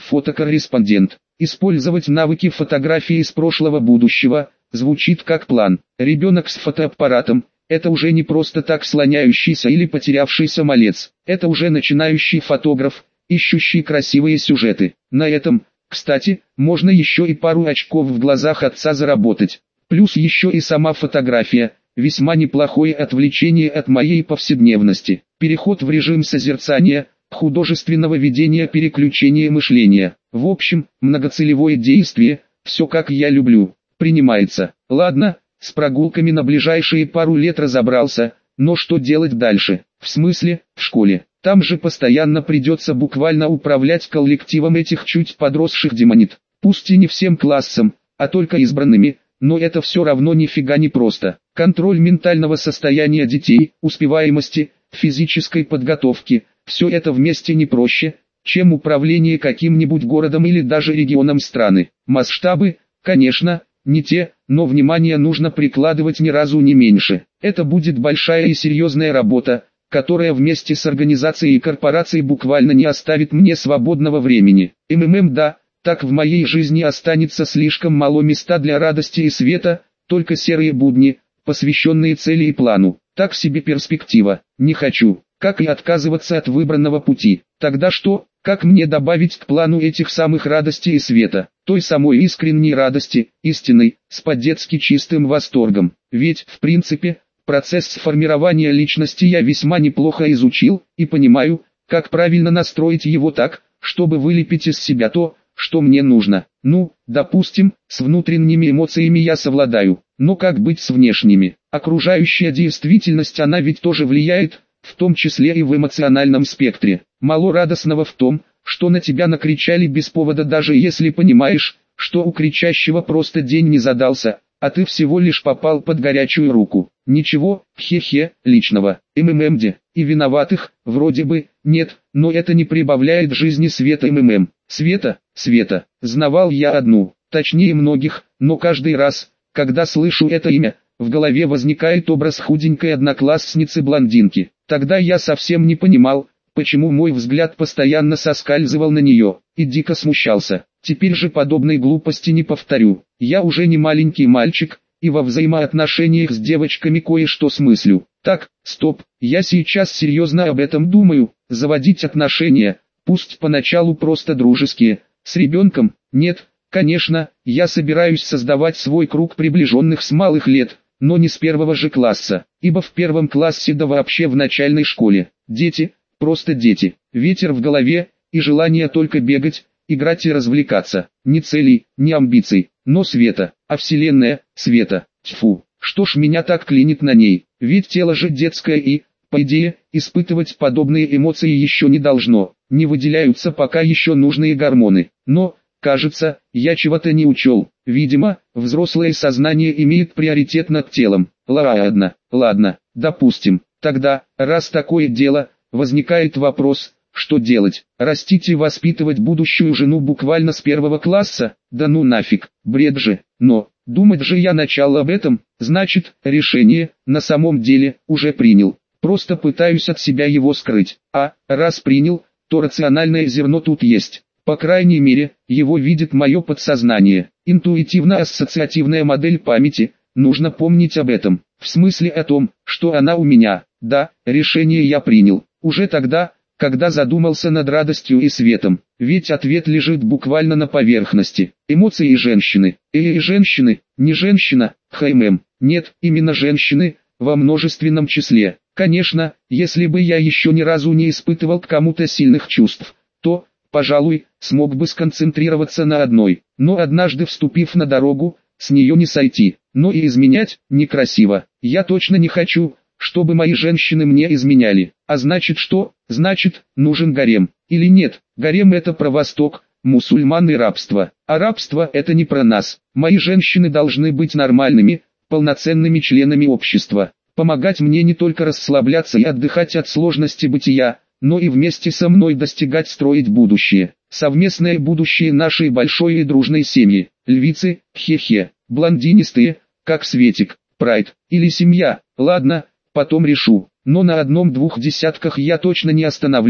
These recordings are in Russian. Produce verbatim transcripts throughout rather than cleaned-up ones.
Фотокорреспондент. Использовать навыки фотографии из прошлого-будущего, звучит как план. Ребенок с фотоаппаратом – это уже не просто так слоняющийся или потерявшийся малец. Это уже начинающий фотограф, ищущий красивые сюжеты. На этом, кстати, можно еще и пару очков в глазах отца заработать. Плюс еще и сама фотография – весьма неплохое отвлечение от моей повседневности. Переход в режим созерцания, художественного ведения, переключения мышления. В общем, многоцелевое действие, все как я люблю, принимается. Ладно, с прогулками на ближайшие пару лет разобрался, но что делать дальше? В смысле, в школе. Там же постоянно придется буквально управлять коллективом этих чуть подросших демонит. Пусть и не всем классом, а только избранными, но это все равно нифига не просто. Контроль ментального состояния детей, успеваемости, физической подготовки – все это вместе не проще, чем управление каким-нибудь городом или даже регионом страны. Масштабы, конечно, не те, но внимание нужно прикладывать ни разу не меньше. Это будет большая и серьезная работа, которая вместе с организацией и корпорацией буквально не оставит мне свободного времени. МММ да, так в моей жизни останется слишком мало места для радости и света, только серые будни, посвященные цели и плану. Так себе перспектива, не хочу, как и отказываться от выбранного пути. Тогда что, как мне добавить к плану этих самых радостей и света, той самой искренней радости, истинной, с по-детски чистым восторгом? Ведь, в принципе, процесс формирования личности я весьма неплохо изучил, и понимаю, как правильно настроить его так, чтобы вылепить из себя то, что мне нужно. Ну, допустим, с внутренними эмоциями я совладаю, но как быть с внешними? Окружающая действительность, она ведь тоже влияет, в том числе и в эмоциональном спектре. Мало радостного в том, что на тебя накричали без повода, даже если понимаешь, что у кричащего просто день не задался, а ты всего лишь попал под горячую руку. Ничего, хе-хе, личного, МММде, и виноватых, вроде бы, нет, но это не прибавляет жизни света МММ. Света, Света, знавал я одну, точнее многих, но каждый раз, когда слышу это имя, в голове возникает образ худенькой одноклассницы-блондинки. Тогда я совсем не понимал, почему мой взгляд постоянно соскальзывал на нее, и дико смущался. Теперь же подобной глупости не повторю. Я уже не маленький мальчик, и во взаимоотношениях с девочками кое-что смыслю. Так, стоп, я сейчас серьезно об этом думаю. Заводить отношения, пусть поначалу просто дружеские, с ребенком, нет, конечно, я собираюсь создавать свой круг приближенных с малых лет, но не с первого же класса, ибо в первом классе да вообще в начальной школе. Дети, просто дети, ветер в голове, и желание только бегать, играть и развлекаться. Ни целей, ни амбиций, но света, а вселенная, света, тьфу, что ж меня так клинит на ней, ведь тело же детское и, по идее, испытывать подобные эмоции еще не должно, не выделяются пока еще нужные гормоны, но, кажется, я чего-то не учел, видимо, взрослое сознание имеет приоритет над телом. Ладно, ладно, допустим, тогда, раз такое дело, возникает вопрос, что делать? Растить и воспитывать будущую жену буквально с первого класса? Да ну нафиг, бред же, но, думать же я начал об этом, значит, решение, на самом деле, уже принял. Просто пытаюсь от себя его скрыть, а, раз принял, то рациональное зерно тут есть. По крайней мере, его видит мое подсознание. Интуитивно-ассоциативная модель памяти, нужно помнить об этом. В смысле о том, что она у меня. Да, решение я принял. Уже тогда, когда задумался над радостью и светом. Ведь ответ лежит буквально на поверхности. Эмоции женщины. Э, женщины, не женщина, хм. Нет, именно женщины, во множественном числе. Конечно, если бы я еще ни разу не испытывал к кому-то сильных чувств, то, пожалуй, смог бы сконцентрироваться на одной, но однажды вступив на дорогу, с нее не сойти, но и изменять некрасиво. Я точно не хочу, чтобы мои женщины мне изменяли. А значит что? Значит, нужен гарем. Или нет, гарем это про Восток, мусульман и рабство. А рабство это не про нас. Мои женщины должны быть нормальными, полноценными членами общества. Помогать мне не только расслабляться и отдыхать от сложности бытия, но и вместе со мной достигать, строить будущее. Совместное будущее нашей большой и дружной семьи. Львицы, хе-хе, блондинистые, как Светик, Прайд, или семья, ладно, потом решу. Но на одном-двух десятках я точно не остановлюсь.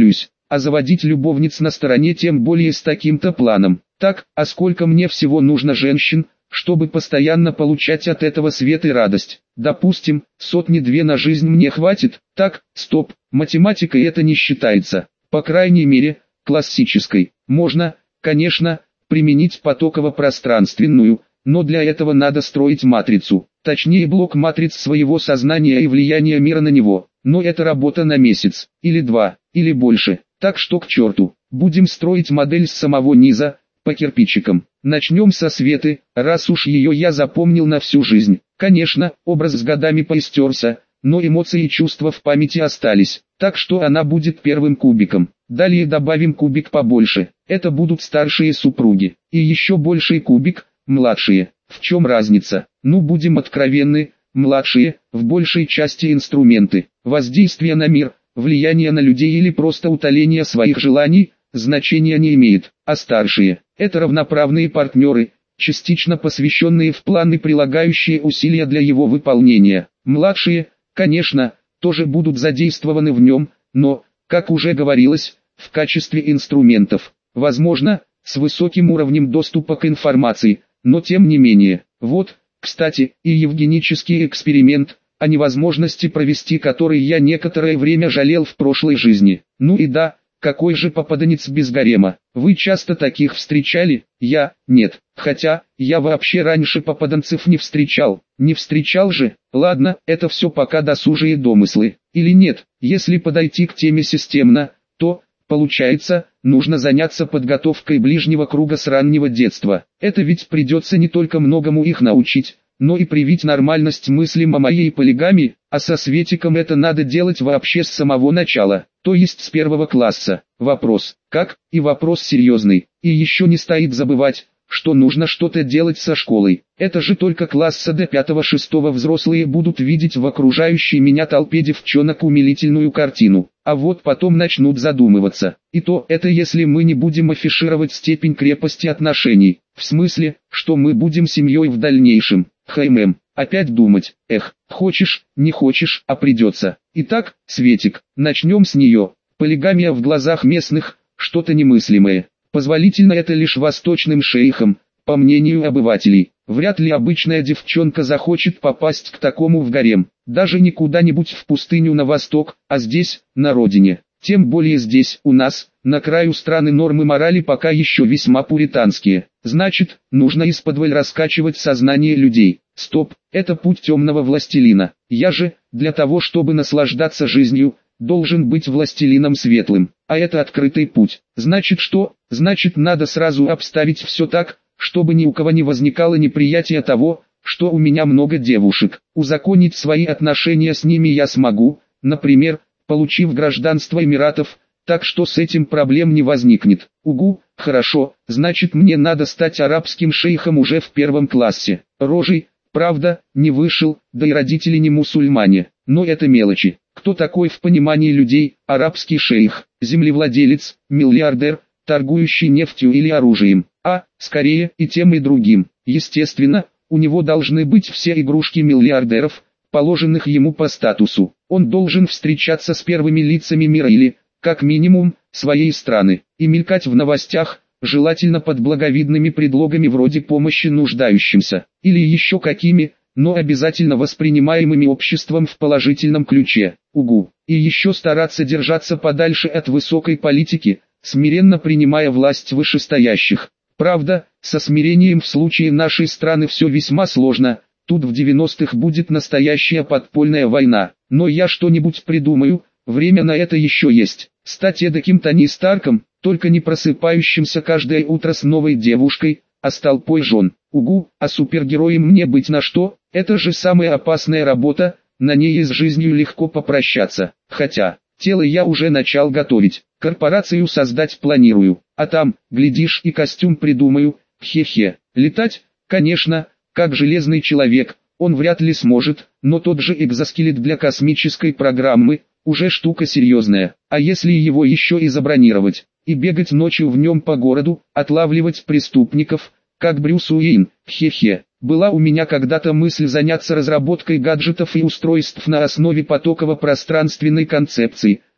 а заводить любовниц на стороне тем более с таким-то планом. Так, а сколько мне всего нужно женщин, чтобы постоянно получать от этого свет и радость? Допустим, сотни-две на жизнь мне хватит. Так, стоп, математикой это не считается. По крайней мере, классической. Можно, конечно, применить потоково-пространственную, но для этого надо строить матрицу, точнее блок матриц своего сознания и влияния мира на него. Но это работа на месяц, или два, или больше. Так что к черту, будем строить модель с самого низа, по кирпичикам. Начнем со Светы, раз уж ее я запомнил на всю жизнь. Конечно, образ с годами поистерся, но эмоции и чувства в памяти остались, так что она будет первым кубиком. Далее добавим кубик побольше, это будут старшие супруги. И еще больший кубик, младшие. В чем разница? Ну будем откровенны, младшие, в большей части инструменты. Воздействие на мир, влияние на людей или просто утоление своих желаний, значения не имеет. А старшие, это равноправные партнеры, частично посвященные в планы, прилагающие усилия для его выполнения. Младшие, конечно, тоже будут задействованы в нем, но, как уже говорилось, в качестве инструментов. Возможно, с высоким уровнем доступа к информации, но тем не менее. Вот, кстати, и евгенический эксперимент, о невозможности провести который я некоторое время жалел в прошлой жизни. Ну и да, какой же попаданец без гарема? Вы часто таких встречали? Я, нет. Хотя, я вообще раньше попаданцев не встречал. Не встречал же? Ладно, это все пока досужие домыслы. Или нет, если подойти к теме системно, то, получается, нужно заняться подготовкой ближнего круга с раннего детства. Это ведь придется не только многому их научить, но и привить нормальность мыслям о моей полигамии, а со Светиком это надо делать вообще с самого начала, то есть с первого класса. Вопрос, как, и вопрос серьезный, и еще не стоит забывать, что нужно что-то делать со школой. Это же только класса до пятого-шестого взрослые будут видеть в окружающей меня толпе девчонок умилительную картину, а вот потом начнут задумываться. И то это если мы не будем афишировать степень крепости отношений, в смысле, что мы будем семьей в дальнейшем. Хм, опять думать, эх, хочешь, не хочешь, а придется. Итак, Светик, начнем с нее. Полигамия в глазах местных, что-то немыслимое. Позволительно это лишь восточным шейхам, по мнению обывателей. Вряд ли обычная девчонка захочет попасть к такому в гарем, даже не куда-нибудь в пустыню на восток, а здесь, на родине. Тем более здесь, у нас, на краю страны нормы морали пока еще весьма пуританские. Значит, нужно исподволь раскачивать сознание людей. Стоп, это путь темного властелина. Я же, для того чтобы наслаждаться жизнью, должен быть властелином светлым. А это открытый путь. Значит что? Значит надо сразу обставить все так, чтобы ни у кого не возникало неприятия того, что у меня много девушек. Узаконить свои отношения с ними я смогу, например, получив гражданство Эмиратов, так что с этим проблем не возникнет. Угу, хорошо, значит мне надо стать арабским шейхом уже в первом классе. Рожей, правда, не вышел, да и родители не мусульмане, но это мелочи. Кто такой в понимании людей, арабский шейх, землевладелец, миллиардер, торгующий нефтью или оружием? А, скорее, и тем и другим. Естественно, у него должны быть все игрушки миллиардеров, положенных ему по статусу. Он должен встречаться с первыми лицами мира или, как минимум, своей страны, и мелькать в новостях, желательно под благовидными предлогами вроде помощи нуждающимся, или еще какими, но обязательно воспринимаемыми обществом в положительном ключе. Угу. И еще стараться держаться подальше от высокой политики, смиренно принимая власть вышестоящих. Правда, со смирением в случае нашей страны все весьма сложно. Тут в девяностых будет настоящая подпольная война, но я что-нибудь придумаю, время на это еще есть. Стать эдаким Тони Старком, только не просыпающимся каждое утро с новой девушкой, а с толпой жен. Угу, а супергероем мне быть на что? Это же самая опасная работа, на ней и с жизнью легко попрощаться. Хотя, тело я уже начал готовить, корпорацию создать планирую, а там, глядишь, и костюм придумаю, хе-хе. Летать, конечно, как железный человек, он вряд ли сможет, но тот же экзоскелет для космической программы, уже штука серьезная. А если его еще и забронировать, и бегать ночью в нем по городу, отлавливать преступников, как Брюс Уэйн, хе-хе. Была у меня когда-то мысль заняться разработкой гаджетов и устройств на основе потоково-пространственной концепции,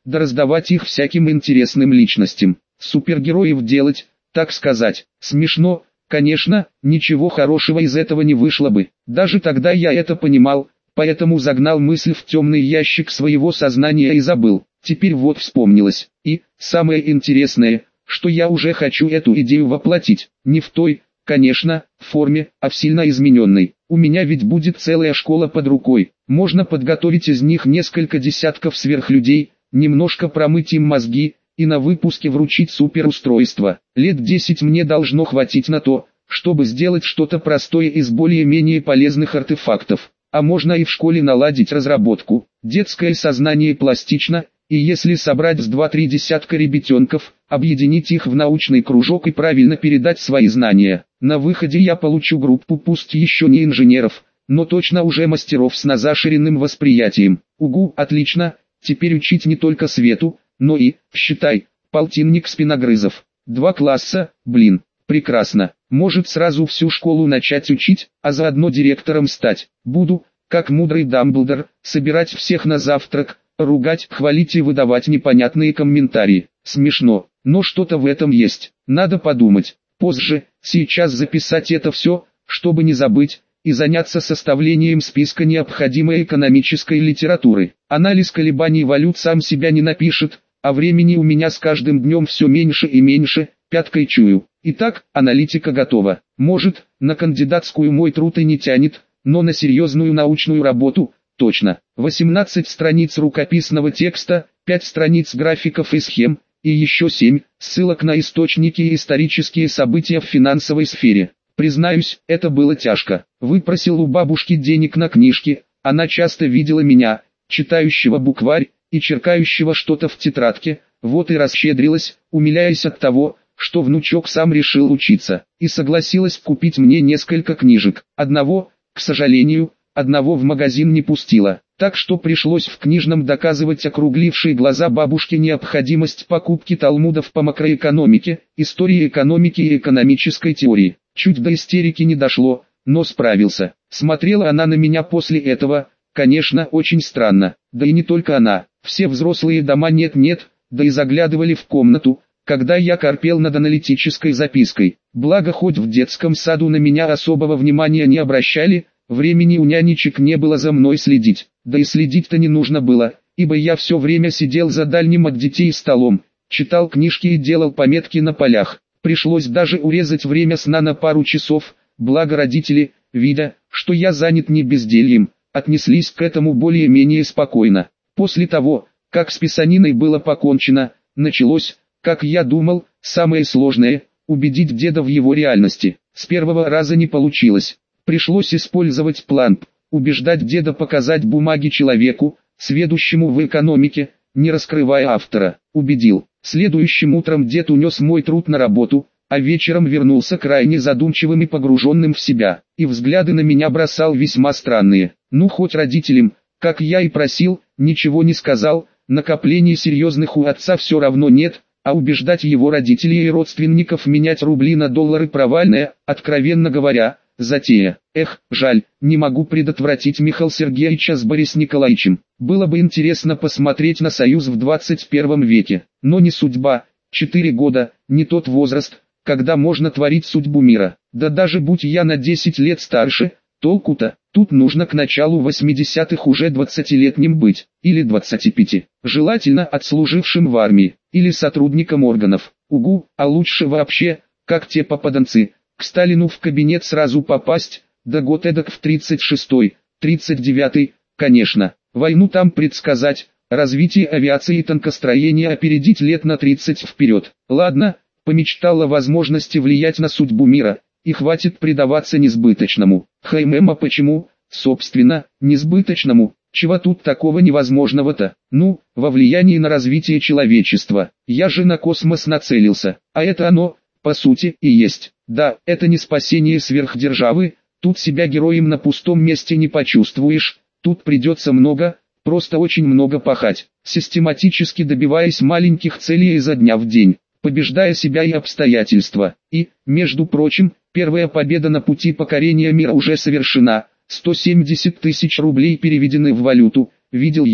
да раздавать их всяким интересным личностям. Супергероев делать, так сказать, смешно. Конечно, ничего хорошего из этого не вышло бы. Даже тогда я это понимал, поэтому загнал мысль в темный ящик своего сознания и забыл. Теперь вот вспомнилось. И, самое интересное, что я уже хочу эту идею воплотить. Не в той, конечно, форме, а в сильно измененной. У меня ведь будет целая школа под рукой. Можно подготовить из них несколько десятков сверхлюдей, немножко промыть им мозги, и на выпуске вручить суперустройство. Лет десять мне должно хватить на то, чтобы сделать что-то простое из более-менее полезных артефактов. А можно и в школе наладить разработку. Детское сознание пластично, и если собрать с два-три десятка ребятенков, объединить их в научный кружок и правильно передать свои знания, на выходе я получу группу пусть еще не инженеров, но точно уже мастеров с назаширенным восприятием. Угу, отлично, теперь учить не только Свету, но и, считай, полтинник спиногрызов. Два класса, блин, прекрасно. Может сразу всю школу начать учить, а заодно директором стать. Буду, как мудрый Дамблдор, собирать всех на завтрак, ругать, хвалить и выдавать непонятные комментарии. Смешно, но что-то в этом есть. Надо подумать. Позже, сейчас записать это все, чтобы не забыть, и заняться составлением списка необходимой экономической литературы. Анализ колебаний валют сам себя не напишет, а времени у меня с каждым днем все меньше и меньше, пяткой чую. Итак, аналитика готова. Может, на кандидатскую мой труд и не тянет, но на серьезную научную работу – точно. восемнадцать страниц рукописного текста, пять страниц графиков и схем, и еще семь ссылок на источники и исторические события в финансовой сфере. Признаюсь, это было тяжко. Выпросил у бабушки денег на книжки, она часто видела меня, читающего букварь, и черкающего что-то в тетрадке, вот и расщедрилась, умиляясь от того, что внучок сам решил учиться, и согласилась купить мне несколько книжек. Одного, к сожалению, одного в магазин не пустила, так что пришлось в книжном доказывать округлившей глаза бабушке необходимость покупки талмудов по макроэкономике, истории экономики и экономической теории. Чуть до истерики не дошло, но справился. Смотрела она на меня после этого, конечно, очень странно, да и не только она. Все взрослые дома нет-нет, да и заглядывали в комнату, когда я корпел над аналитической запиской. Благо хоть в детском саду на меня особого внимания не обращали, времени у нянечек не было за мной следить. Да и следить-то не нужно было, ибо я все время сидел за дальним от детей столом, читал книжки и делал пометки на полях. Пришлось даже урезать время сна на пару часов, благо родители, видя, что я занят не бездельем, отнеслись к этому более-менее спокойно. После того, как с писаниной было покончено, началось, как я думал, самое сложное – убедить деда в его реальности. С первого раза не получилось. Пришлось использовать план, убеждать деда показать бумаги человеку, сведущему в экономике, не раскрывая автора. Убедил. Следующим утром дед унес мой труд на работу, а вечером вернулся крайне задумчивым и погруженным в себя, и взгляды на меня бросал весьма странные. Ну хоть родителям, как я и просил, ничего не сказал, накоплений серьезных у отца все равно нет, а убеждать его родителей и родственников менять рубли на доллары провальная, откровенно говоря, затея. Эх, жаль, не могу предотвратить Михаила Сергеевича с Борисом Николаевичем. Было бы интересно посмотреть на союз в двадцать первом веке, но не судьба. Четыре года, не тот возраст, когда можно творить судьбу мира. Да даже будь я на десять лет старше, толку-то, тут нужно к началу восьмидесятых уже двадцатилетним быть, или двадцати пяти, желательно отслужившим в армии, или сотрудником органов. Угу, а лучше вообще, как те попаданцы, к Сталину в кабинет сразу попасть, да год эдак в тридцать шестой, тридцать девятый, конечно, войну там предсказать, развитие авиации и танкостроения опередить лет на тридцать вперед. Ладно, помечтал о возможности влиять на судьбу мира, и хватит предаваться несбыточному. Хм, а почему, собственно, несбыточному? Чего тут такого невозможного-то? Ну, во влиянии на развитие человечества. Я же на космос нацелился, а это оно, по сути, и есть. Да, это не спасение сверхдержавы, тут себя героем на пустом месте не почувствуешь, тут придется много, просто очень много пахать, систематически добиваясь маленьких целей изо дня в день, побеждая себя и обстоятельства. И, между прочим, первая победа на пути покорения мира уже совершена, сто семьдесят тысяч рублей переведены в валюту, видел я,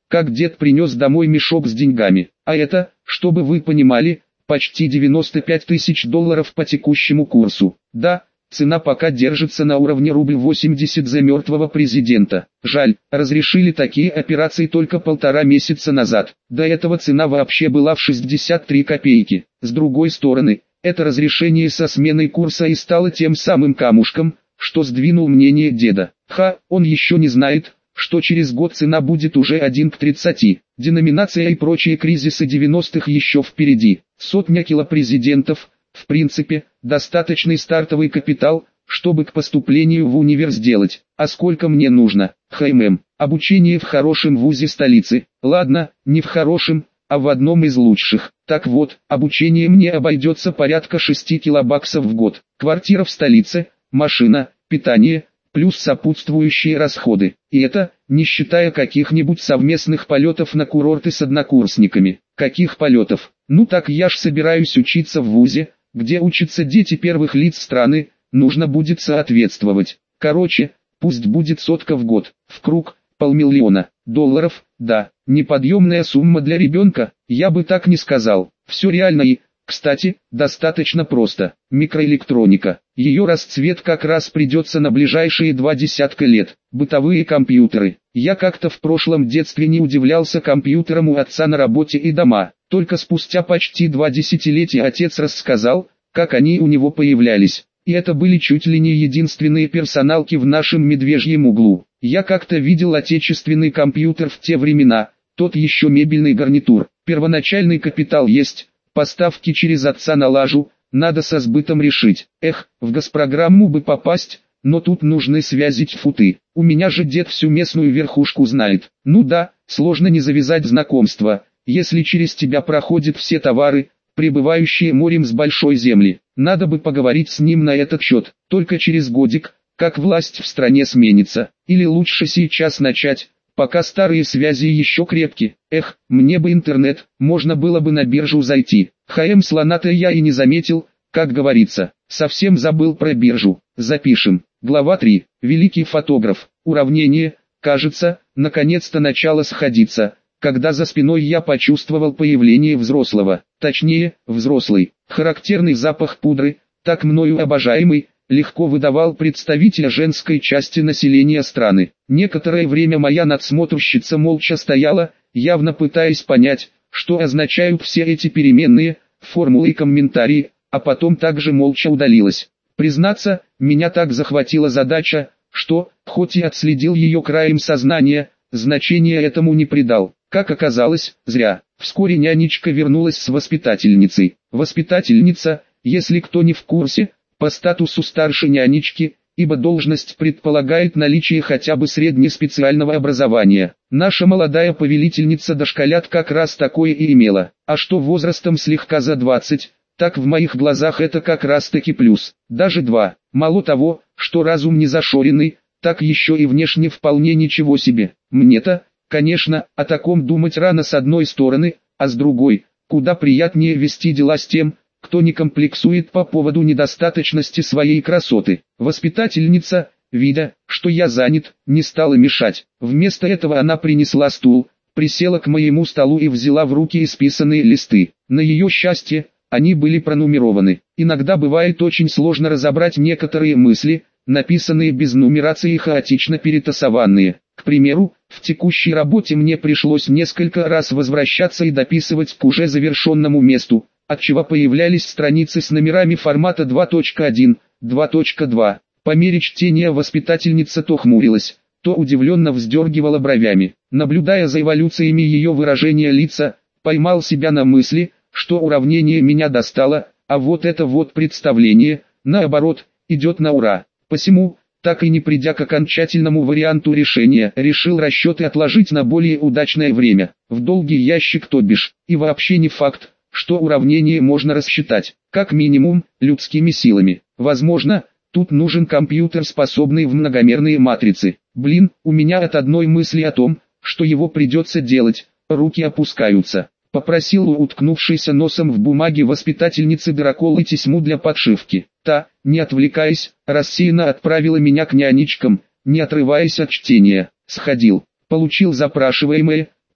как дед принес домой мешок с деньгами. А это, чтобы вы понимали, почти девяносто пять тысяч долларов по текущему курсу. Да, цена пока держится на уровне рубль восемьдесят за мертвого президента. Жаль, разрешили такие операции только полтора месяца назад. До этого цена вообще была в шестьдесят три копейки. С другой стороны, это разрешение со сменой курса и стало тем самым камушком, что сдвинул мнение деда. Ха, он еще не знает, что через год цена будет уже один к тридцати. Деноминация и прочие кризисы девяностых еще впереди. Сотня килопрезидентов, в принципе, достаточный стартовый капитал, чтобы к поступлению в универ сделать. А сколько мне нужно? ХММ. Обучение в хорошем вузе столицы. Ладно, не в хорошем, а в одном из лучших. Так вот, обучение мне обойдется порядка шести килобаксов в год. Квартира в столице, машина, питание, плюс сопутствующие расходы. И это, не считая каких-нибудь совместных полетов на курорты с однокурсниками. Каких полетов? Ну так я ж собираюсь учиться в вузе, где учатся дети первых лиц страны, нужно будет соответствовать. Короче, пусть будет сотка в год, в круг, полмиллиона долларов, да, неподъемная сумма для ребенка, я бы так не сказал. Все реально и, кстати, достаточно просто. Микроэлектроника. Ее расцвет как раз придется на ближайшие два десятка лет. Бытовые компьютеры. Я как-то в прошлом детстве не удивлялся компьютерам у отца на работе и дома. Только спустя почти два десятилетия отец рассказал, как они у него появлялись. И это были чуть ли не единственные персоналки в нашем медвежьем углу. Я как-то видел отечественный компьютер в те времена, тот еще мебельный гарнитур. Первоначальный капитал есть, поставки через отца налажу, надо со сбытом решить. Эх, в госпрограмму бы попасть, но тут нужны связи тьфуты. У меня же дед всю местную верхушку знает. Ну да, сложно не завязать знакомство, если через тебя проходят все товары, прибывающие морем с большой земли. Надо бы поговорить с ним на этот счет, только через годик, как власть в стране сменится. Или лучше сейчас начать, пока старые связи еще крепки. Эх, мне бы интернет, можно было бы на биржу зайти. ХМ слона-то я и не заметил, как говорится. Совсем забыл про биржу. Запишем. Глава три. Великий фотограф. Уравнение. Кажется, наконец-то начало сходиться, когда за спиной я почувствовал появление взрослого. Точнее, взрослый. Характерный запах пудры, так мною обожаемый, легко выдавал представителя женской части населения страны. Некоторое время моя надсмотрщица молча стояла, явно пытаясь понять, что означают все эти переменные, формулы и комментарии, а потом также молча удалилась. Признаться, меня так захватила задача, что, хоть и отследил ее краем сознания, значения этому не придал. Как оказалось, зря. Вскоре нянечка вернулась с воспитательницей. Воспитательница, если кто не в курсе, по статусу старше нянечки, ибо должность предполагает наличие хотя бы среднеспециального образования. Наша молодая повелительница дошколят как раз такое и имела. А что возрастом слегка за двадцать, так в моих глазах это как раз таки плюс. Даже два. Мало того, что разум не зашоренный, так еще и внешне вполне ничего себе. Мне-то, конечно, о таком думать рано с одной стороны, а с другой, куда приятнее вести дела с тем, кто не комплексует по поводу недостаточности своей красоты. Воспитательница, видя, что я занят, не стала мешать. Вместо этого она принесла стул, присела к моему столу и взяла в руки исписанные листы. На ее счастье, они были пронумерованы. Иногда бывает очень сложно разобрать некоторые мысли, написанные без нумерации и хаотично перетасованные. К примеру, в текущей работе мне пришлось несколько раз возвращаться и дописывать к уже завершенному месту, отчего появлялись страницы с номерами формата два точка один, два точка два. По мере чтения воспитательница то хмурилась, то удивленно вздергивала бровями. Наблюдая за эволюциями ее выражения лица, поймал себя на мысли, что уравнение меня достало, а вот это вот представление, наоборот, идет на ура. Посему, так и не придя к окончательному варианту решения, решил расчеты отложить на более удачное время, в долгий ящик то бишь, и вообще не факт, что уравнение можно рассчитать, как минимум, людскими силами. Возможно, тут нужен компьютер, способный в многомерные матрицы. Блин, у меня от одной мысли о том, что его придется делать, руки опускаются. Попросил у уткнувшейся носом в бумаге воспитательницы дыроколы тесьму для подшивки. Та, не отвлекаясь, рассеянно отправила меня к нянечкам, не отрываясь от чтения. Сходил, получил запрашиваемое,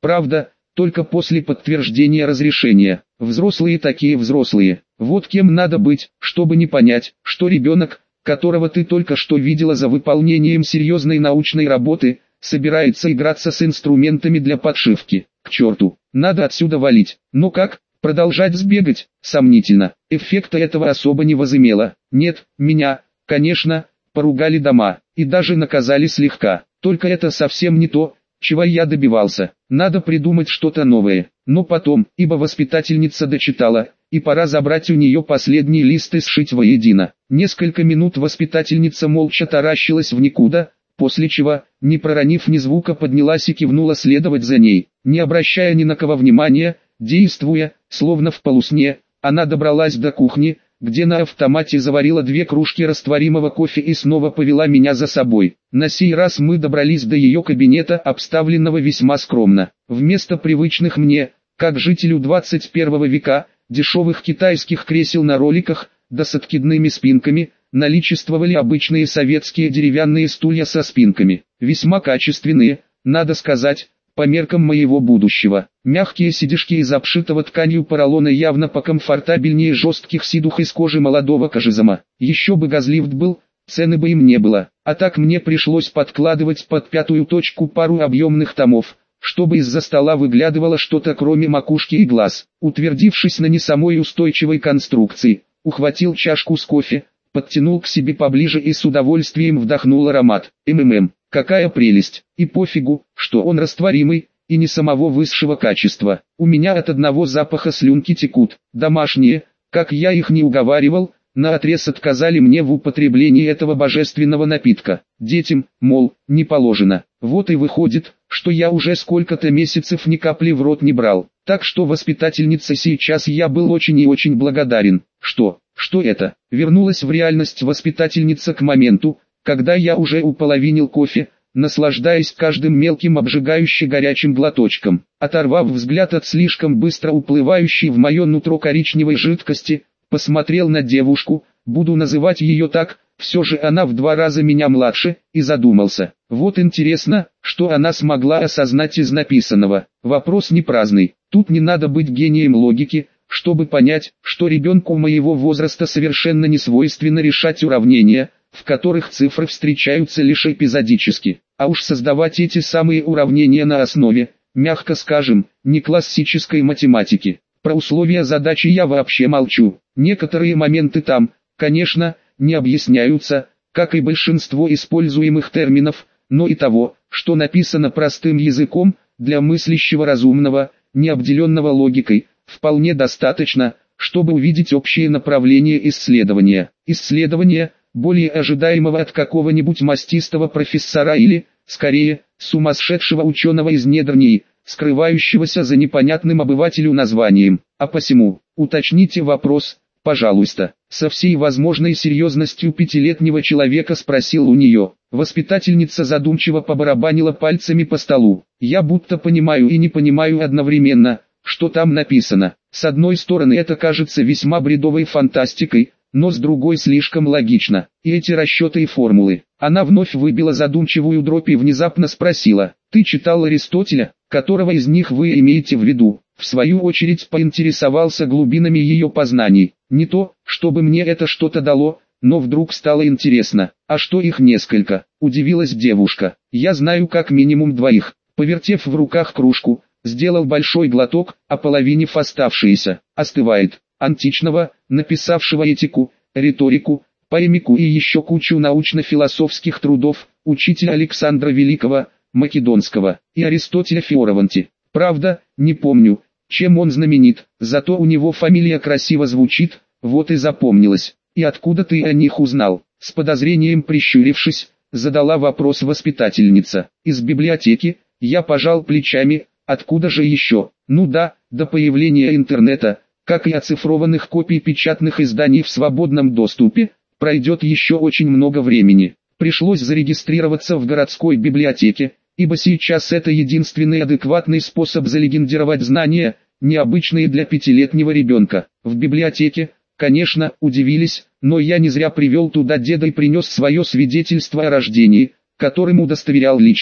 Правда, только после подтверждения разрешения. Взрослые такие взрослые. Вот кем надо быть, чтобы не понять, что ребенок, которого ты только что видела за выполнением серьезной научной работы, собирается играться с инструментами для подшивки. К черту, надо отсюда валить. Ну как, продолжать сбегать? Сомнительно. Эффекта этого особо не возымело. Нет, меня, конечно, поругали дома, и даже наказали слегка. Только это совсем не то, чего я добивался. Надо придумать что-то новое. Но потом, ибо воспитательница дочитала, и пора забрать у нее последние листы и сшить воедино. Несколько минут воспитательница молча таращилась в никуда, после чего, не проронив ни звука, поднялась и кивнула следовать за ней. Не обращая ни на кого внимания, действуя, словно в полусне, она добралась до кухни, где на автомате заварила две кружки растворимого кофе и снова повела меня за собой. На сей раз мы добрались до ее кабинета, обставленного весьма скромно. Вместо привычных мне, как жителю двадцать первого века, дешевых китайских кресел на роликах, да с откидными спинками, наличествовали обычные советские деревянные стулья со спинками. Весьма качественные, надо сказать, по меркам моего будущего. Мягкие сидяшки из обшитого тканью поролона явно покомфортабельнее жестких сидух из кожи молодого кожезама. Еще бы газлифт был, цены бы им не было. А так мне пришлось подкладывать под пятую точку пару объемных томов, чтобы из-за стола выглядывало что-то кроме макушки и глаз. Утвердившись на не самой устойчивой конструкции, ухватил чашку с кофе, подтянул к себе поближе и с удовольствием вдохнул аромат. МММ. Какая прелесть, и пофигу, что он растворимый, и не самого высшего качества. У меня от одного запаха слюнки текут. Домашние, как я их не уговаривал, наотрез отказали мне в употреблении этого божественного напитка. Детям, мол, не положено. Вот и выходит, что я уже сколько-то месяцев ни капли в рот не брал. Так что воспитательнице сейчас я был очень и очень благодарен. Что, что это? Вернулась в реальность воспитательница к моменту, когда я уже уполовинил кофе, наслаждаясь каждым мелким обжигающе горячим глоточком. Оторвав взгляд от слишком быстро уплывающей в мое нутро коричневой жидкости, посмотрел на девушку, буду называть ее так, все же она в два раза меня младше, и задумался. Вот интересно, что она смогла осознать из написанного. Вопрос не праздный, тут не надо быть гением логики, чтобы понять, что ребенку моего возраста совершенно не свойственно решать уравнения, в которых цифры встречаются лишь эпизодически, а уж создавать эти самые уравнения на основе, мягко скажем, не классической математики. Про условия задачи я вообще молчу. Некоторые моменты там, конечно, не объясняются, как и большинство используемых терминов, но и того, что написано простым языком, для мыслящего разумного, не обделенного логикой, вполне достаточно, чтобы увидеть общее направление исследования. Исследование, более ожидаемого от какого-нибудь мастистого профессора или, скорее, сумасшедшего ученого из недр НИИ, скрывающегося за непонятным обывателю названием. А посему, уточните вопрос, пожалуйста. Со всей возможной серьезностью пятилетнего человека спросил у нее. Воспитательница задумчиво побарабанила пальцами по столу. Я будто понимаю и не понимаю одновременно, что там написано. С одной стороны это кажется весьма бредовой фантастикой, но с другой слишком логично. И эти расчеты и формулы. Она вновь выбила задумчивую дробь и внезапно спросила: «Ты читал Аристотеля, которого из них вы имеете в виду?» В свою очередь поинтересовался глубинами ее познаний. Не то, чтобы мне это что-то дало, но вдруг стало интересно. «А что их несколько?» – удивилась девушка. «Я знаю как минимум двоих». Повертев в руках кружку, сделал большой глоток, ополовинив оставшиеся. «Остывает». Античного, написавшего этику, риторику, поэмику и еще кучу научно-философских трудов, учителя Александра Великого, Македонского, и Аристотеля Фиораванти. Правда, не помню, чем он знаменит, зато у него фамилия красиво звучит, вот и запомнилась. «И откуда ты о них узнал?» С подозрением прищурившись, задала вопрос воспитательница. «Из библиотеки», я пожал плечами, «откуда же еще?» «Ну да, до появления интернета, как и оцифрованных копий печатных изданий в свободном доступе, пройдет еще очень много времени. Пришлось зарегистрироваться в городской библиотеке, ибо сейчас это единственный адекватный способ залегендировать знания, необычные для пятилетнего ребенка. В библиотеке, конечно, удивились, но я не зря привел туда деда и принес свое свидетельство о рождении, которым удостоверял личность.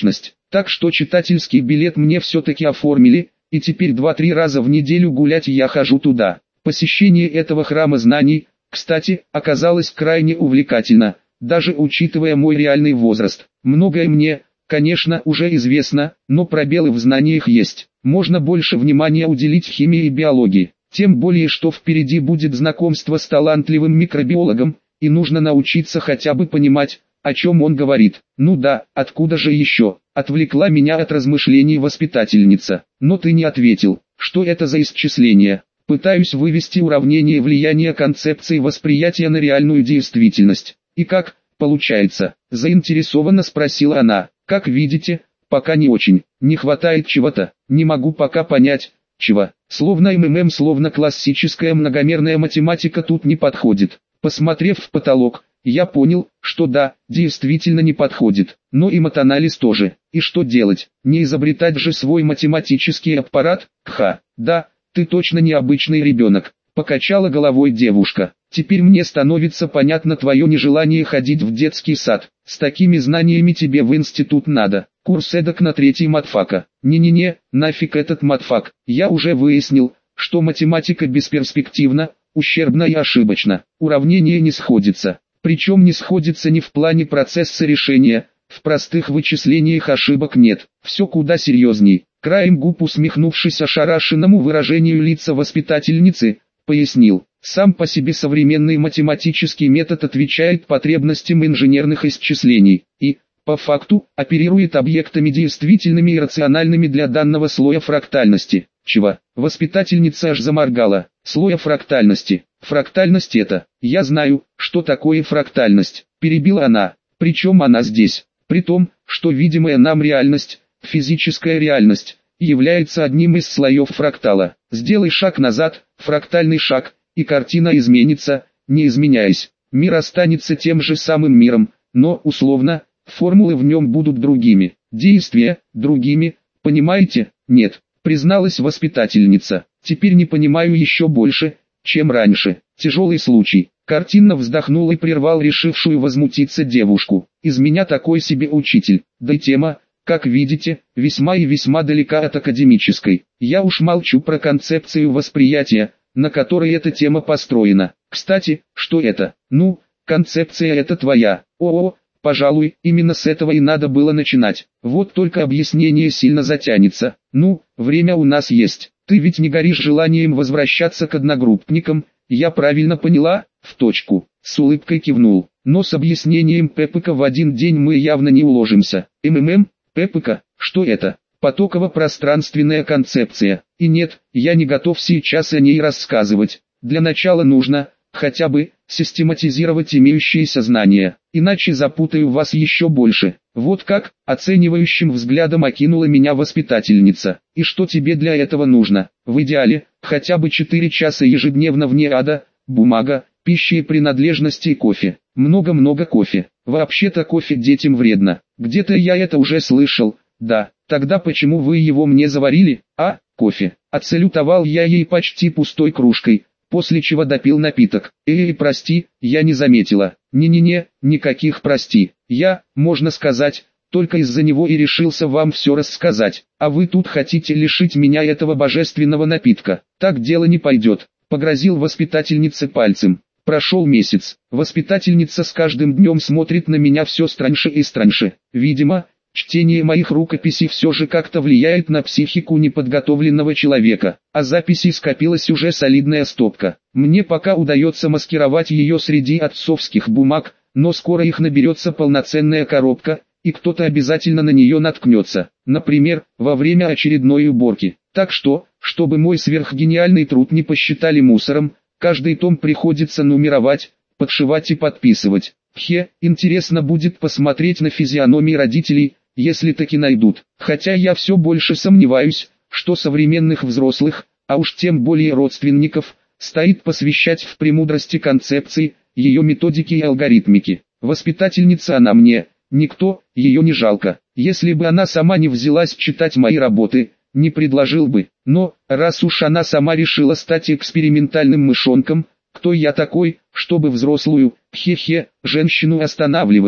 Так что читательский билет мне все-таки оформили, и теперь два-три раза в неделю гулять я хожу туда. Посещение этого храма знаний, кстати, оказалось крайне увлекательно, даже учитывая мой реальный возраст. Многое мне, конечно, уже известно, но пробелы в знаниях есть. Можно больше внимания уделить химии и биологии. Тем более, что впереди будет знакомство с талантливым микробиологом, и нужно научиться хотя бы понимать, о чем он говорит. Ну да, откуда же еще? Отвлекла меня от размышлений воспитательница. Но ты не ответил, что это за исчисление? Пытаюсь вывести уравнение влияния концепции восприятия на реальную действительность. И как, получается? Заинтересованно спросила она. Как видите, пока не очень. Не хватает чего-то. Не могу пока понять, чего. Словно МММ, словно классическая многомерная математика тут не подходит. Посмотрев в потолок, я понял, что да, действительно не подходит. Но и матанализ тоже. И что делать? Не изобретать же свой математический аппарат? Кха, да, ты точно необычный ребенок. Покачала головой девушка. Теперь мне становится понятно твое нежелание ходить в детский сад. С такими знаниями тебе в институт надо. Курс эдак на третий матфака. Не-не-не, нафиг этот матфак. Я уже выяснил, что математика бесперспективна, ущербна и ошибочна. Уравнение не сходится. Причем не сходится не в плане процесса решения, в простых вычислениях ошибок нет. Все куда серьезней. Краем губ усмехнувшись ошарашенному выражению лица воспитательницы, пояснил. Сам по себе современный математический метод отвечает потребностям инженерных исчислений и, по факту, оперирует объектами действительными и рациональными для данного слоя фрактальности. Чего? Воспитательница аж заморгала. Слоя фрактальности. Фрактальность это. Я знаю, что такое фрактальность. Перебила она. Причем она здесь. При том, что видимая нам реальность, физическая реальность, является одним из слоев фрактала. Сделай шаг назад, фрактальный шаг, и картина изменится, не изменяясь. Мир останется тем же самым миром, но, условно, формулы в нем будут другими. Действия, другими, понимаете? Нет, призналась воспитательница. Теперь не понимаю еще больше, чем раньше. Тяжелый случай. Картинно вздохнул и прервал решившую возмутиться девушку. Из меня такой себе учитель. Да и тема, как видите, весьма и весьма далека от академической. Я уж молчу про концепцию восприятия, на которой эта тема построена. Кстати, что это? Ну, концепция эта твоя. О-о, пожалуй, именно с этого и надо было начинать. Вот только объяснение сильно затянется. Ну, время у нас есть. Ты ведь не горишь желанием возвращаться к одногруппникам, я правильно поняла? В точку. С улыбкой кивнул. Но с объяснением ППК в один день мы явно не уложимся. МММ, ППК, что это? Потоково-пространственная концепция. И нет, я не готов сейчас о ней рассказывать. Для начала нужно, хотя бы, систематизировать имеющиеся знания. Иначе запутаю вас еще больше. Вот как, оценивающим взглядом окинула меня воспитательница. И что тебе для этого нужно? В идеале, хотя бы четыре часа ежедневно вне ада, бумага, пища и принадлежности и кофе. Много-много кофе. Вообще-то кофе детям вредно. Где-то я это уже слышал. Да, тогда почему вы его мне заварили? А, кофе. Отсалютовал я ей почти пустой кружкой, после чего допил напиток. Эй, прости, я не заметила. Не-не-не, никаких прости. Я, можно сказать, только из-за него и решился вам все рассказать. А вы тут хотите лишить меня этого божественного напитка. Так дело не пойдет. Погрозил воспитательнице пальцем. Прошел месяц. Воспитательница с каждым днем смотрит на меня все страньше и страньше. Видимо, чтение моих рукописей все же как-то влияет на психику неподготовленного человека, а записей скопилась уже солидная стопка. Мне пока удается маскировать ее среди отцовских бумаг, но скоро их наберется полноценная коробка, и кто-то обязательно на нее наткнется, например, во время очередной уборки. Так что, чтобы мой сверхгениальный труд не посчитали мусором, каждый том приходится нумеровать, подшивать и подписывать. Хе, интересно будет посмотреть на физиономии родителей, если таки найдут. Хотя я все больше сомневаюсь, что современных взрослых, а уж тем более родственников, стоит посвящать в премудрости концепции, ее методики и алгоритмики. Воспитательница она мне, никто, ее не жалко. Если бы она сама не взялась читать мои работы, не предложил бы. Но, раз уж она сама решила стать экспериментальным мышонком, кто я такой, чтобы взрослую, хе-хе, женщину останавливать?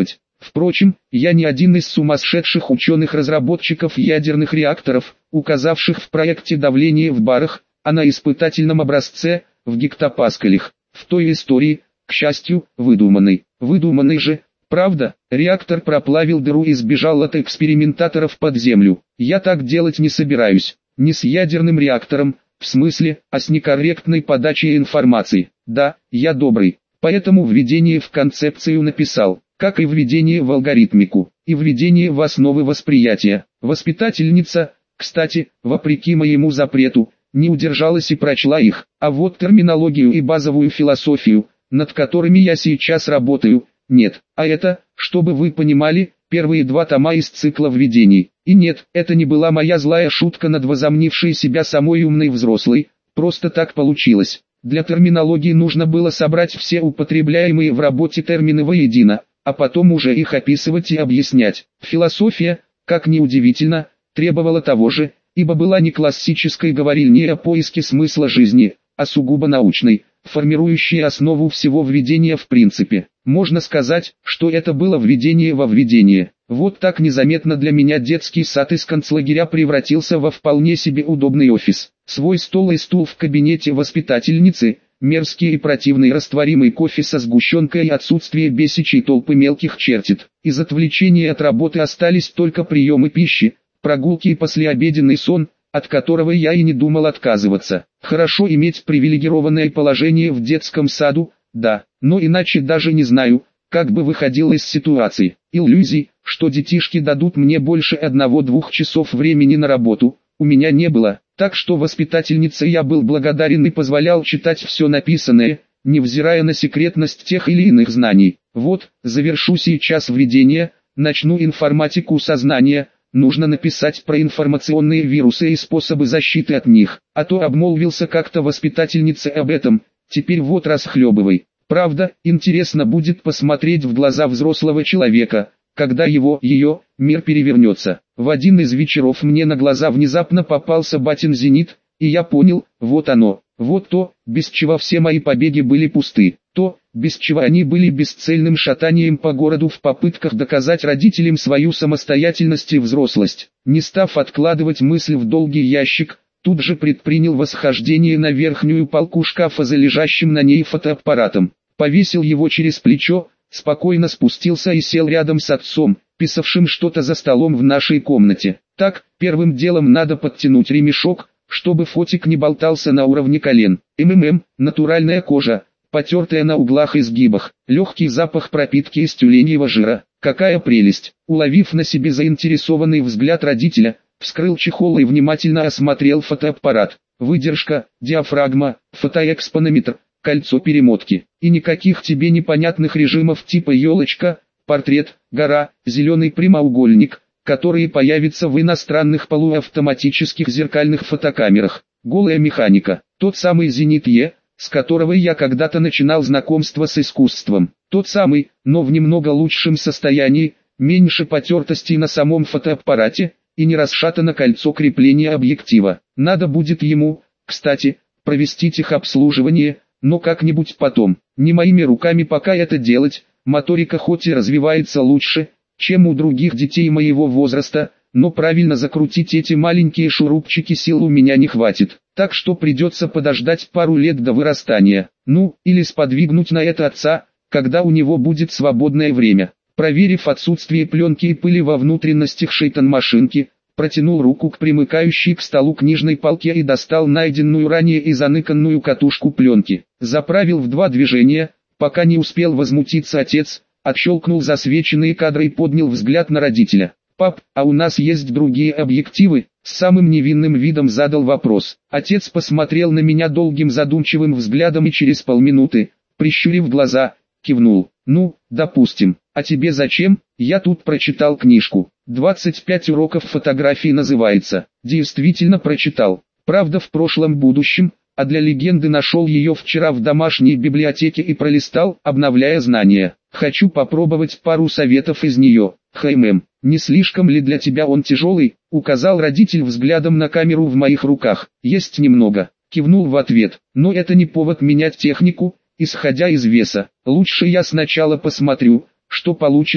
Впрочем, я не один из сумасшедших ученых-разработчиков ядерных реакторов, указавших в проекте давление в барах, а на испытательном образце, в гектопаскалях. В той истории, к счастью, выдуманный. Выдуманный же, правда, реактор проплавил дыру и сбежал от экспериментаторов под землю. Я так делать не собираюсь. Не с ядерным реактором, в смысле, а с некорректной подачей информации. Да, я добрый, поэтому введение в концепцию написал, как и введение в алгоритмику, и введение в основы восприятия. Воспитательница, кстати, вопреки моему запрету, не удержалась и прочла их, а вот терминологию и базовую философию, над которыми я сейчас работаю, нет. А это, чтобы вы понимали, первые два тома из цикла введений. И нет, это не была моя злая шутка над возомнившей себя самой умной взрослой, просто так получилось. Для терминологии нужно было собрать все употребляемые в работе термины воедино, а потом уже их описывать и объяснять. Философия, как ни удивительно, требовала того же, ибо была не классической говорильней о поиске смысла жизни, а сугубо научной, формирующей основу всего введения в принципе. Можно сказать, что это было введение во введение. Вот так незаметно для меня детский сад из концлагеря превратился во вполне себе удобный офис. Свой стол и стул в кабинете воспитательницы, мерзкий и противный растворимый кофе со сгущенкой и отсутствие бесячей толпы мелких чертит. Из отвлечения от работы остались только приемы пищи, прогулки и послеобеденный сон, от которого я и не думал отказываться. Хорошо иметь привилегированное положение в детском саду, да, но иначе даже не знаю, как бы выходил из ситуации. Иллюзий, что детишки дадут мне больше одного-двух часов времени на работу, у меня не было, так что воспитательнице я был благодарен и позволял читать все написанное, невзирая на секретность тех или иных знаний. Вот, завершу сейчас введение, начну информатику сознания. Нужно написать про информационные вирусы и способы защиты от них, а то обмолвился как-то воспитательнице об этом, теперь вот расхлебывай. Правда, интересно будет посмотреть в глаза взрослого человека, когда его, ее, мир перевернется. В один из вечеров мне на глаза внезапно попался батин зенит, и я понял, вот оно, вот то, без чего все мои побеги были пусты, то, без чего они были бесцельным шатанием по городу в попытках доказать родителям свою самостоятельность и взрослость. Не став откладывать мысль в долгий ящик, тут же предпринял восхождение на верхнюю полку шкафа за лежащим на ней фотоаппаратом. Повесил его через плечо, спокойно спустился и сел рядом с отцом, писавшим что-то за столом в нашей комнате. Так, первым делом надо подтянуть ремешок, чтобы фотик не болтался на уровне колен. МММ, натуральная кожа, потертая на углах и сгибах, легкий запах пропитки из тюленьего жира. Какая прелесть! Уловив на себе заинтересованный взгляд родителя, вскрыл чехол и внимательно осмотрел фотоаппарат. Выдержка, диафрагма, фотоэкспонометр, кольцо перемотки. И никаких тебе непонятных режимов типа елочка, портрет, гора, зеленый прямоугольник, которые появятся в иностранных полуавтоматических зеркальных фотокамерах. Голая механика. Тот самый «Зенит Е», с которого я когда-то начинал знакомство с искусством. Тот самый, но в немного лучшем состоянии, меньше потертостей на самом фотоаппарате, и не расшатано кольцо крепления объектива. Надо будет ему, кстати, провести техобслуживание, но как-нибудь потом. Не моими руками пока это делать, моторика хоть и развивается лучше, чем у других детей моего возраста, но правильно закрутить эти маленькие шурупчики сил у меня не хватит. Так что придется подождать пару лет до вырастания. Ну, или сподвигнуть на это отца, когда у него будет свободное время. Проверив отсутствие пленки и пыли во внутренностях шейтан-машинки, протянул руку к примыкающей к столу книжной полке и достал найденную ранее и заныканную катушку пленки. Заправил в два движения, пока не успел возмутиться отец, отщелкнул засвеченные кадры и поднял взгляд на родителя. «Пап, а у нас есть другие объективы?» С самым невинным видом задал вопрос. Отец посмотрел на меня долгим задумчивым взглядом и через полминуты, прищурив глаза, кивнул. «Ну, допустим. А тебе зачем? Я тут прочитал книжку. двадцать пять уроков фотографии называется». Действительно прочитал. Правда в прошлом будущем, а для легенды нашел ее вчера в домашней библиотеке и пролистал, обновляя знания. Хочу попробовать пару советов из нее. «Хэм, не слишком ли для тебя он тяжелый?» — указал родитель взглядом на камеру в моих руках. «Есть немного», — кивнул в ответ. «Но это не повод менять технику, исходя из веса. Лучше я сначала посмотрю, что получится,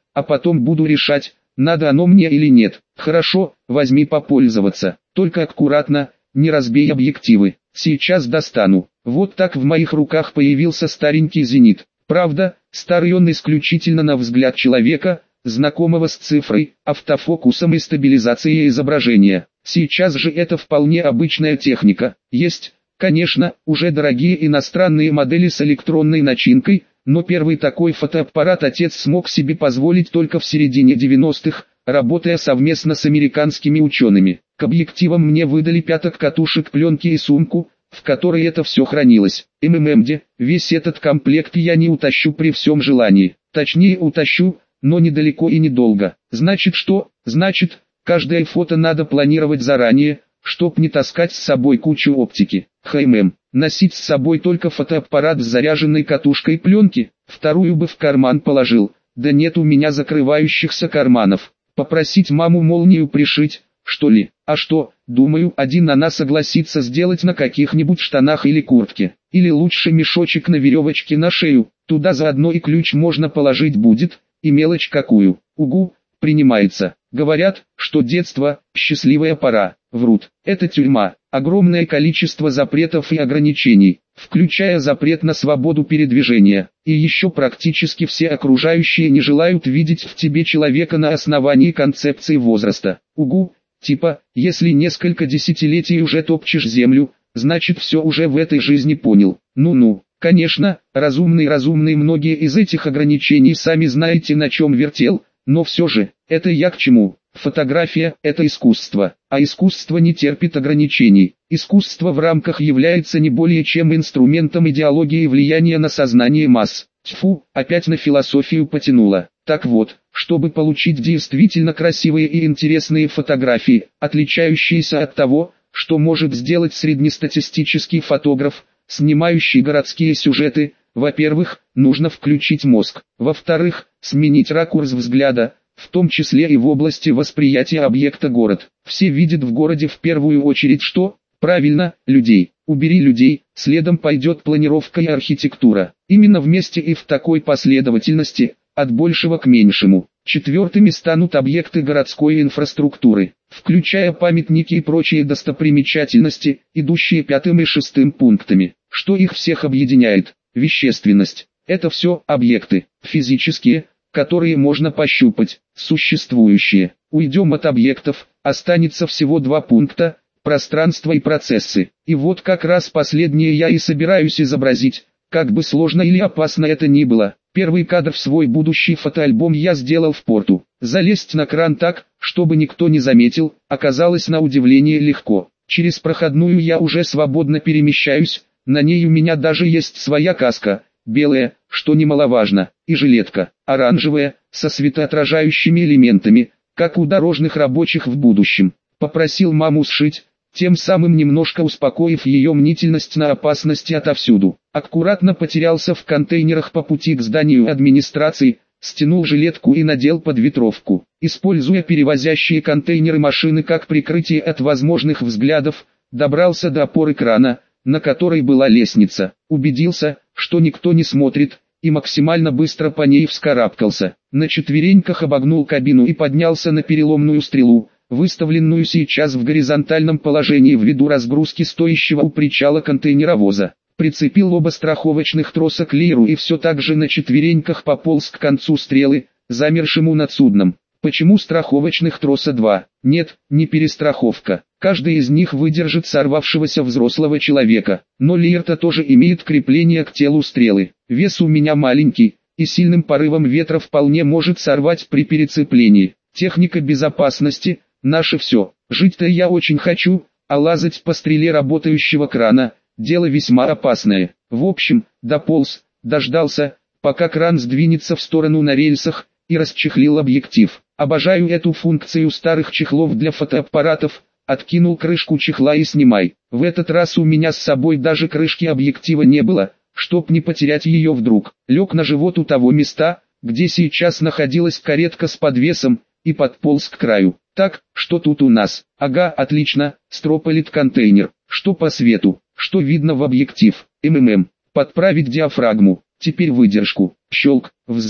а потом буду решать, надо оно мне или нет. Хорошо, возьми попользоваться, только аккуратно, не разбей объективы. Сейчас достану. Вот так в моих руках появился старенький зенит. Правда, старый он исключительно на взгляд человека, знакомого с цифрой, автофокусом и стабилизацией изображения. Сейчас же это вполне обычная техника. Есть, конечно, уже дорогие иностранные модели с электронной начинкой, но первый такой фотоаппарат отец смог себе позволить только в середине девяностых, работая совместно с американскими учеными. К объективам мне выдали пяток катушек пленки и сумку, в которой это все хранилось. МММД, весь этот комплект я не утащу при всем желании. Точнее утащу, но недалеко и недолго. Значит что? Значит, каждое фото надо планировать заранее, чтоб не таскать с собой кучу оптики. ХММ. Носить с собой только фотоаппарат с заряженной катушкой пленки, вторую бы в карман положил, да нет у меня закрывающихся карманов. Попросить маму молнию пришить, что ли? А что, думаю, один она согласится сделать на каких-нибудь штанах или куртке. Или лучше мешочек на веревочке на шею, туда заодно и ключ можно положить будет, и мелочь какую. Угу, принимается. Говорят, что детство – счастливая пора. Врут. Это тюрьма. Огромное количество запретов и ограничений, включая запрет на свободу передвижения. И еще практически все окружающие не желают видеть в тебе человека на основании концепции возраста. Угу, типа, если несколько десятилетий уже топчешь землю, значит все уже в этой жизни понял. Ну-ну. Конечно, разумный-разумный многие из этих ограничений сами знаете на чем вертел, но все же, это я к чему? Фотография – это искусство, а искусство не терпит ограничений. Искусство в рамках является не более чем инструментом идеологии влияния на сознание масс. Тьфу, опять на философию потянуло. Так вот, чтобы получить действительно красивые и интересные фотографии, отличающиеся от того, что может сделать среднестатистический фотограф, снимающий городские сюжеты, во-первых, нужно включить мозг, во-вторых, сменить ракурс взгляда, в том числе и в области восприятия объекта город. Все видят в городе в первую очередь что? Правильно, людей. Убери людей, следом пойдет планировка и архитектура. Именно вместе и в такой последовательности, от большего к меньшему. Четвертыми станут объекты городской инфраструктуры, включая памятники и прочие достопримечательности, идущие пятым и шестым пунктами. Что их всех объединяет? Вещественность. Это все объекты, физические, которые можно пощупать, существующие. Уйдем от объектов, останется всего два пункта, пространство и процессы. И вот как раз последнее я и собираюсь изобразить, как бы сложно или опасно это ни было. Первый кадр в свой будущий фотоальбом я сделал в порту. Залезть на кран так, чтобы никто не заметил, оказалось на удивление легко. Через проходную я уже свободно перемещаюсь, на ней у меня даже есть своя каска, белая, что немаловажно, и жилетка, оранжевая, со светоотражающими элементами, как у дорожных рабочих в будущем. Попросил маму сшить, тем самым немножко успокоив ее мнительность на опасности отовсюду. Аккуратно потерялся в контейнерах по пути к зданию администрации, стянул жилетку и надел под ветровку. Используя перевозящие контейнеры машины как прикрытие от возможных взглядов, добрался до опоры крана, на которой была лестница. Убедился, что никто не смотрит, и максимально быстро по ней вскарабкался. На четвереньках обогнул кабину и поднялся на переломную стрелу, выставленную сейчас в горизонтальном положении ввиду разгрузки стоящего у причала контейнеровоза. Прицепил оба страховочных троса к лееру и все так же на четвереньках пополз к концу стрелы, замершему над судном. Почему страховочных троса два? Нет, не перестраховка. Каждый из них выдержит сорвавшегося взрослого человека. Но леер-то тоже имеет крепление к телу стрелы. Вес у меня маленький, и сильным порывом ветра вполне может сорвать при перецеплении. Техника безопасности – наше все. Жить-то я очень хочу, а лазать по стреле работающего крана – дело весьма опасное. В общем, дополз, дождался, пока кран сдвинется в сторону на рельсах, и расчехлил объектив. Обожаю эту функцию старых чехлов для фотоаппаратов. Откинул крышку чехла и снимай. В этот раз у меня с собой даже крышки объектива не было, чтоб не потерять ее вдруг. Лег на живот у того места, где сейчас находилась каретка с подвесом, и подполз к краю. Так, что тут у нас? Ага, отлично, стропалит контейнер. Что по свету? Что видно в объектив? МММ. Подправить диафрагму. Теперь выдержку. Щелк, вззык.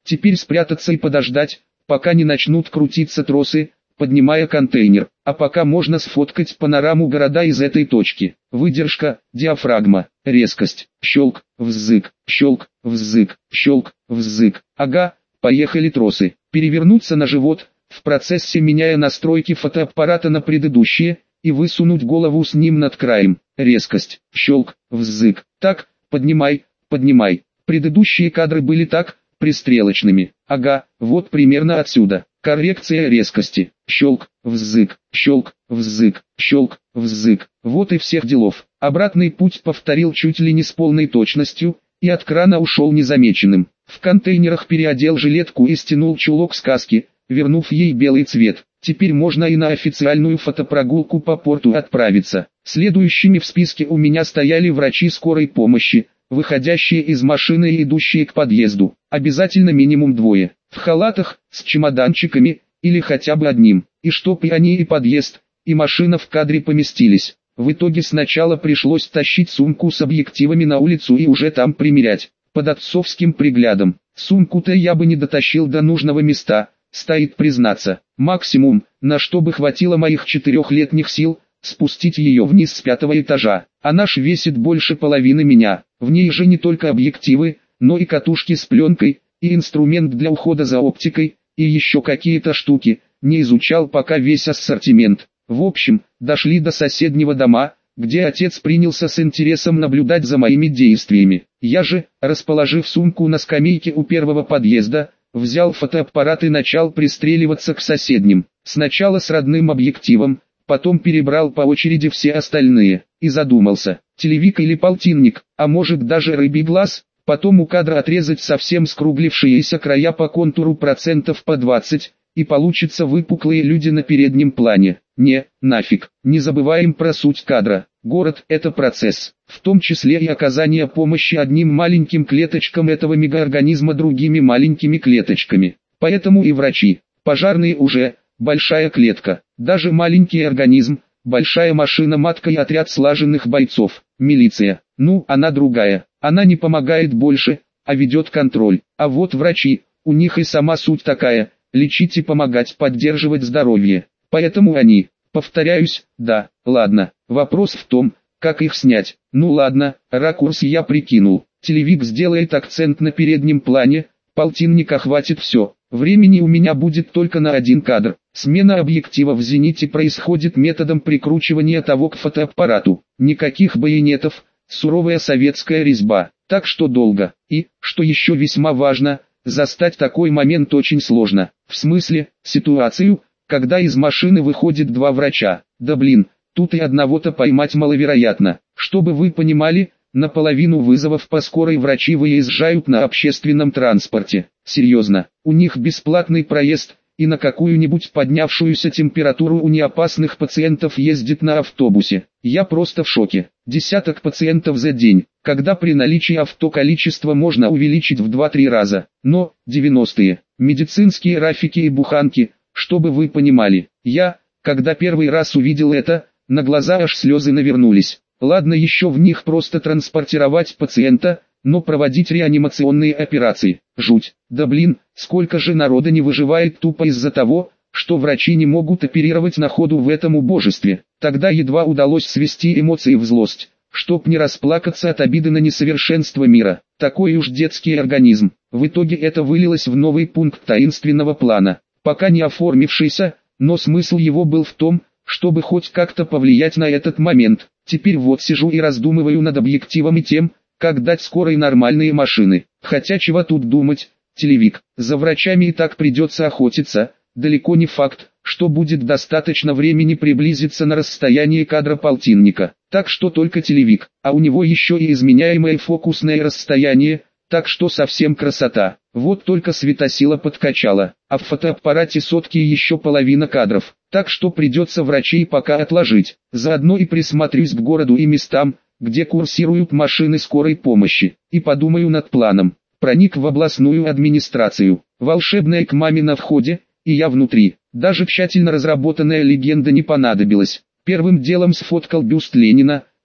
Теперь спрятаться и подождать, пока не начнут крутиться тросы, поднимая контейнер, а пока можно сфоткать панораму города из этой точки. Выдержка, диафрагма, резкость, щелк, вззык, щелк, вззык, щелк, вззык. Ага, поехали тросы. Перевернуться на живот, в процессе меняя настройки фотоаппарата на предыдущие, и высунуть голову с ним над краем. Резкость, щелк, вззык. Так, поднимай, поднимай. Предыдущие кадры были так, пристрелочными. Ага, вот примерно отсюда. Коррекция резкости. Щелк, вззык, щелк, вззык, щелк, вззык. Вот и всех делов. Обратный путь повторил чуть ли не с полной точностью, и от крана ушел незамеченным. В контейнерах переодел жилетку и стянул чулок с каски, вернув ей белый цвет. Теперь можно и на официальную фотопрогулку по порту отправиться. Следующими в списке у меня стояли врачи скорой помощи, выходящие из машины и идущие к подъезду. Обязательно минимум двое, в халатах, с чемоданчиками, или хотя бы одним. И чтоб и они, и подъезд, и машина в кадре поместились. В итоге сначала пришлось тащить сумку с объективами на улицу и уже там примерять, под отцовским приглядом. Сумку-то я бы не дотащил до нужного места, стоит признаться. Максимум, на что бы хватило моих четырехлетних сил, спустить ее вниз с пятого этажа. Она ж весит больше половины меня. В ней же не только объективы, но и катушки с пленкой, и инструмент для ухода за оптикой, и еще какие-то штуки. Не изучал пока весь ассортимент. В общем, дошли до соседнего дома, где отец принялся с интересом наблюдать за моими действиями. Я же, расположив сумку на скамейке у первого подъезда, взял фотоаппарат и начал пристреливаться к соседним. Сначала с родным объективом, потом перебрал по очереди все остальные, и задумался, телевик или полтинник, а может даже рыбий глаз, потом у кадра отрезать совсем скруглившиеся края по контуру процентов по двадцать, и получится выпуклые люди на переднем плане. Не, нафиг, не забываем про суть кадра. Город – это процесс, в том числе и оказание помощи одним маленьким клеточкам этого мегаорганизма другими маленькими клеточками. Поэтому и врачи, пожарные уже, большая клетка, даже маленький организм, большая машина-матка и отряд слаженных бойцов, милиция. Ну, она другая, она не помогает больше, а ведет контроль. А вот врачи, у них и сама суть такая – лечить и помогать поддерживать здоровье. Поэтому они, повторяюсь, да, ладно, вопрос в том, как их снять. Ну ладно, ракурс я прикинул. Телевик сделает акцент на переднем плане, полтинника хватит все. Времени у меня будет только на один кадр. Смена объектива в зените происходит методом прикручивания того к фотоаппарату. Никаких байонетов, суровая советская резьба. Так что долго. И, что еще весьма важно, застать такой момент очень сложно. В смысле, ситуацию, когда из машины выходит два врача. Да блин, тут и одного-то поймать маловероятно. Чтобы вы понимали, наполовину вызовов по скорой врачи выезжают на общественном транспорте. Серьезно, у них бесплатный проезд, и на какую-нибудь поднявшуюся температуру у неопасных пациентов ездит на автобусе. Я просто в шоке. Десяток пациентов за день, когда при наличии авто количество можно увеличить в два-три раза. Но, девяностые, медицинские рафики и буханки, чтобы вы понимали. Я, когда первый раз увидел это, на глаза аж слезы навернулись. Ладно еще в них просто транспортировать пациента, но проводить реанимационные операции. Жуть. Да блин, сколько же народа не выживает тупо из-за того, что врачи не могут оперировать на ходу в этом убожестве. Тогда едва удалось свести эмоции в злость, чтоб не расплакаться от обиды на несовершенство мира. Такой уж детский организм. В итоге это вылилось в новый пункт таинственного плана, пока не оформившийся, но смысл его был в том, чтобы хоть как-то повлиять на этот момент. Теперь вот сижу и раздумываю над объективом и тем, как дать скорой нормальные машины. Хотя чего тут думать, телевик, за врачами и так придется охотиться, далеко не факт, что будет достаточно времени приблизиться на расстояние кадра полтинника. Так что только телевик, а у него еще и изменяемое фокусное расстояние, так что совсем красота. Вот только светосила подкачала, а в фотоаппарате сотки еще половина кадров. Так что придется врачей пока отложить. Заодно и присмотрюсь к городу и местам, где курсируют машины скорой помощи, и подумаю над планом. Проник в областную администрацию. Волшебная к маме на входе, и я внутри. Даже тщательно разработанная легенда не понадобилась. Первым делом сфоткал бюст Ленина,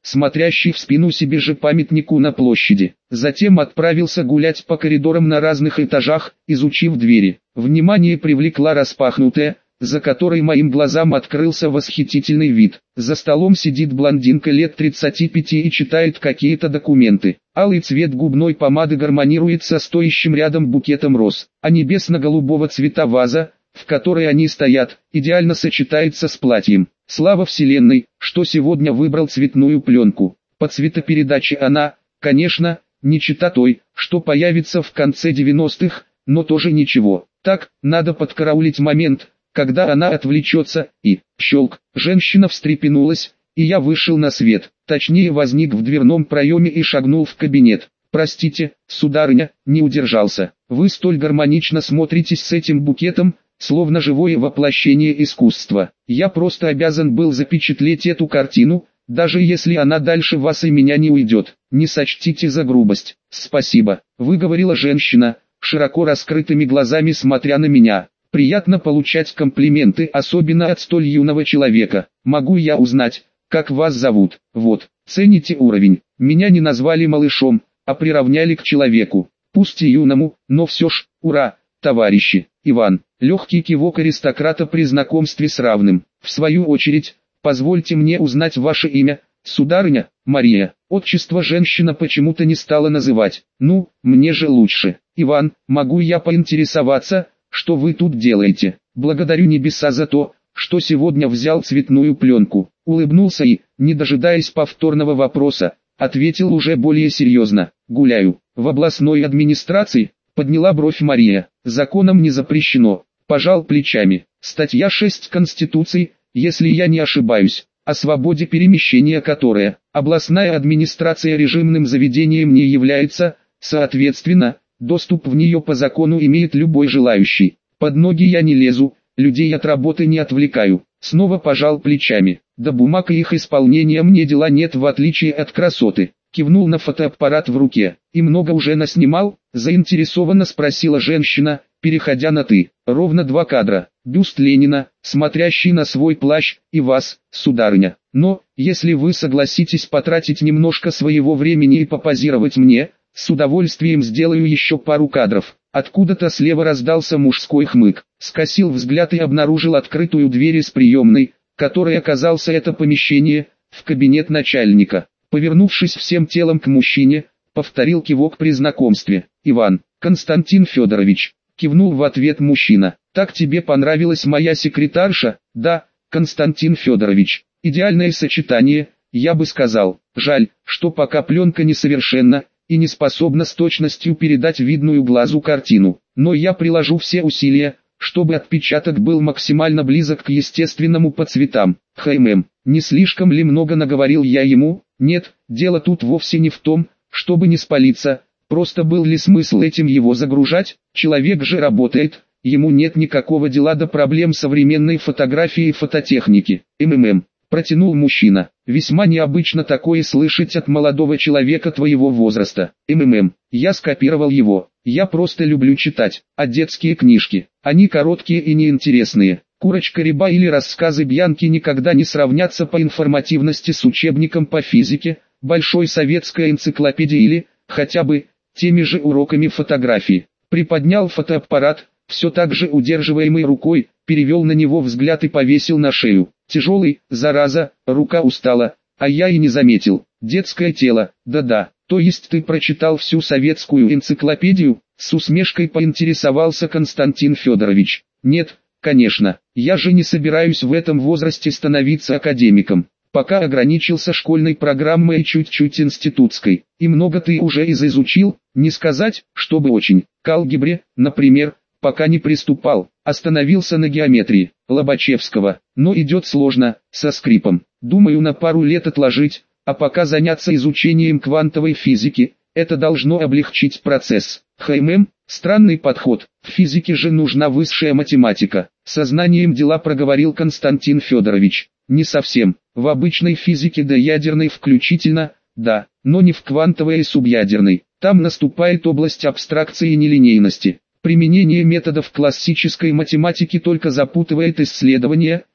смотрящий в спину себе же памятнику на площади. Затем отправился гулять по коридорам на разных этажах, изучив двери. Внимание привлекла распахнутая, за которой моим глазам открылся восхитительный вид. За столом сидит блондинка лет тридцати пяти и читает какие-то документы. Алый цвет губной помады гармонирует со стоящим рядом букетом роз, а небесно-голубого цвета ваза, в которой они стоят, идеально сочетается с платьем. Слава вселенной, что сегодня выбрал цветную пленку. По цветопередаче она, конечно, не чета той, что появится в конце девяностых, но тоже ничего. Так, надо подкараулить момент, когда она отвлечется, и, щелк, женщина встрепенулась, и я вышел на свет, точнее возник в дверном проеме и шагнул в кабинет. Простите, сударыня, не удержался. Вы столь гармонично смотритесь с этим букетом, словно живое воплощение искусства. Я просто обязан был запечатлеть эту картину, даже если она дальше вас и меня не уйдет. Не сочтите за грубость. Спасибо, выговорила женщина, широко раскрытыми глазами смотря на меня. Приятно получать комплименты, особенно от столь юного человека. Могу я узнать, как вас зовут? Вот, цените уровень. Меня не назвали малышом, а приравняли к человеку. Пусть и юному, но все ж, ура, товарищи. Иван, легкий кивок аристократа при знакомстве с равным. В свою очередь, позвольте мне узнать ваше имя, сударыня. Мария. Отчество женщина почему-то не стала называть. Ну, мне же лучше. Иван, могу я поинтересоваться, что вы тут делаете? Благодарю небеса за то, что сегодня взял цветную пленку. Улыбнулся и, не дожидаясь повторного вопроса, ответил уже более серьезно. Гуляю. В областной администрации? Подняла бровь Мария. Законом не запрещено. Пожал плечами. Статья шесть Конституции, если я не ошибаюсь, о свободе перемещения, которая, областная администрация режимным заведением не является, соответственно, доступ в нее по закону имеет любой желающий. Под ноги я не лезу, людей от работы не отвлекаю. Снова пожал плечами. До бумаг и их исполнения мне дела нет, в отличие от красоты. Кивнул на фотоаппарат в руке. И много уже наснимал? Заинтересованно спросила женщина, переходя на «ты». Ровно два кадра. Бюст Ленина, смотрящий на свой плащ, и вас, сударыня. Но, если вы согласитесь потратить немножко своего времени и попозировать мне, с удовольствием сделаю еще пару кадров. Откуда-то слева раздался мужской хмык. Скосил взгляд и обнаружил открытую дверь из приемной, которой оказался это помещение, в кабинет начальника. Повернувшись всем телом к мужчине, повторил кивок при знакомстве. «Иван, Константин Федорович», кивнул в ответ мужчина. «Так тебе понравилась моя секретарша?» «Да, Константин Федорович. Идеальное сочетание, я бы сказал. Жаль, что пока пленка несовершенна и не способна с точностью передать видную глазу картину. Но я приложу все усилия, чтобы отпечаток был максимально близок к естественному по цветам». «Хм, не слишком ли много наговорил я ему?» «Нет, дело тут вовсе не в том, чтобы не спалиться, просто был ли смысл этим его загружать? Человек же работает, ему нет никакого дела до проблем современной фотографии и фототехники». «МММ», протянул мужчина, «весьма необычно такое слышать от молодого человека твоего возраста». «МММ, я скопировал его, я просто люблю читать, а детские книжки, они короткие и неинтересные. Курочка Ряба или рассказы Бьянки никогда не сравнятся по информативности с учебником по физике, большой советской энциклопедией или, хотя бы, теми же уроками фотографии». Приподнял фотоаппарат, все так же удерживаемой рукой, перевел на него взгляд и повесил на шею. Тяжелый, зараза, рука устала, а я и не заметил. Детское тело, да-да, то есть ты прочитал всю советскую энциклопедию? С усмешкой поинтересовался Константин Федорович. Нет, конечно, я же не собираюсь в этом возрасте становиться академиком. Пока ограничился школьной программой и чуть-чуть институтской. И много ты уже изучил, не сказать, чтобы очень. К алгебре, например, пока не приступал. Остановился на геометрии, Лобачевского, но идет сложно, со скрипом. Думаю на пару лет отложить, а пока заняться изучением квантовой физики, это должно облегчить процесс. Хм, странный подход, в физике же нужна высшая математика. Сознанием дела проговорил Константин Федорович. Не совсем, в обычной физике до ядерной включительно, да, но не в квантовой и субъядерной. Там наступает область абстракции и нелинейности. Применение методов классической математики только запутывает исследования,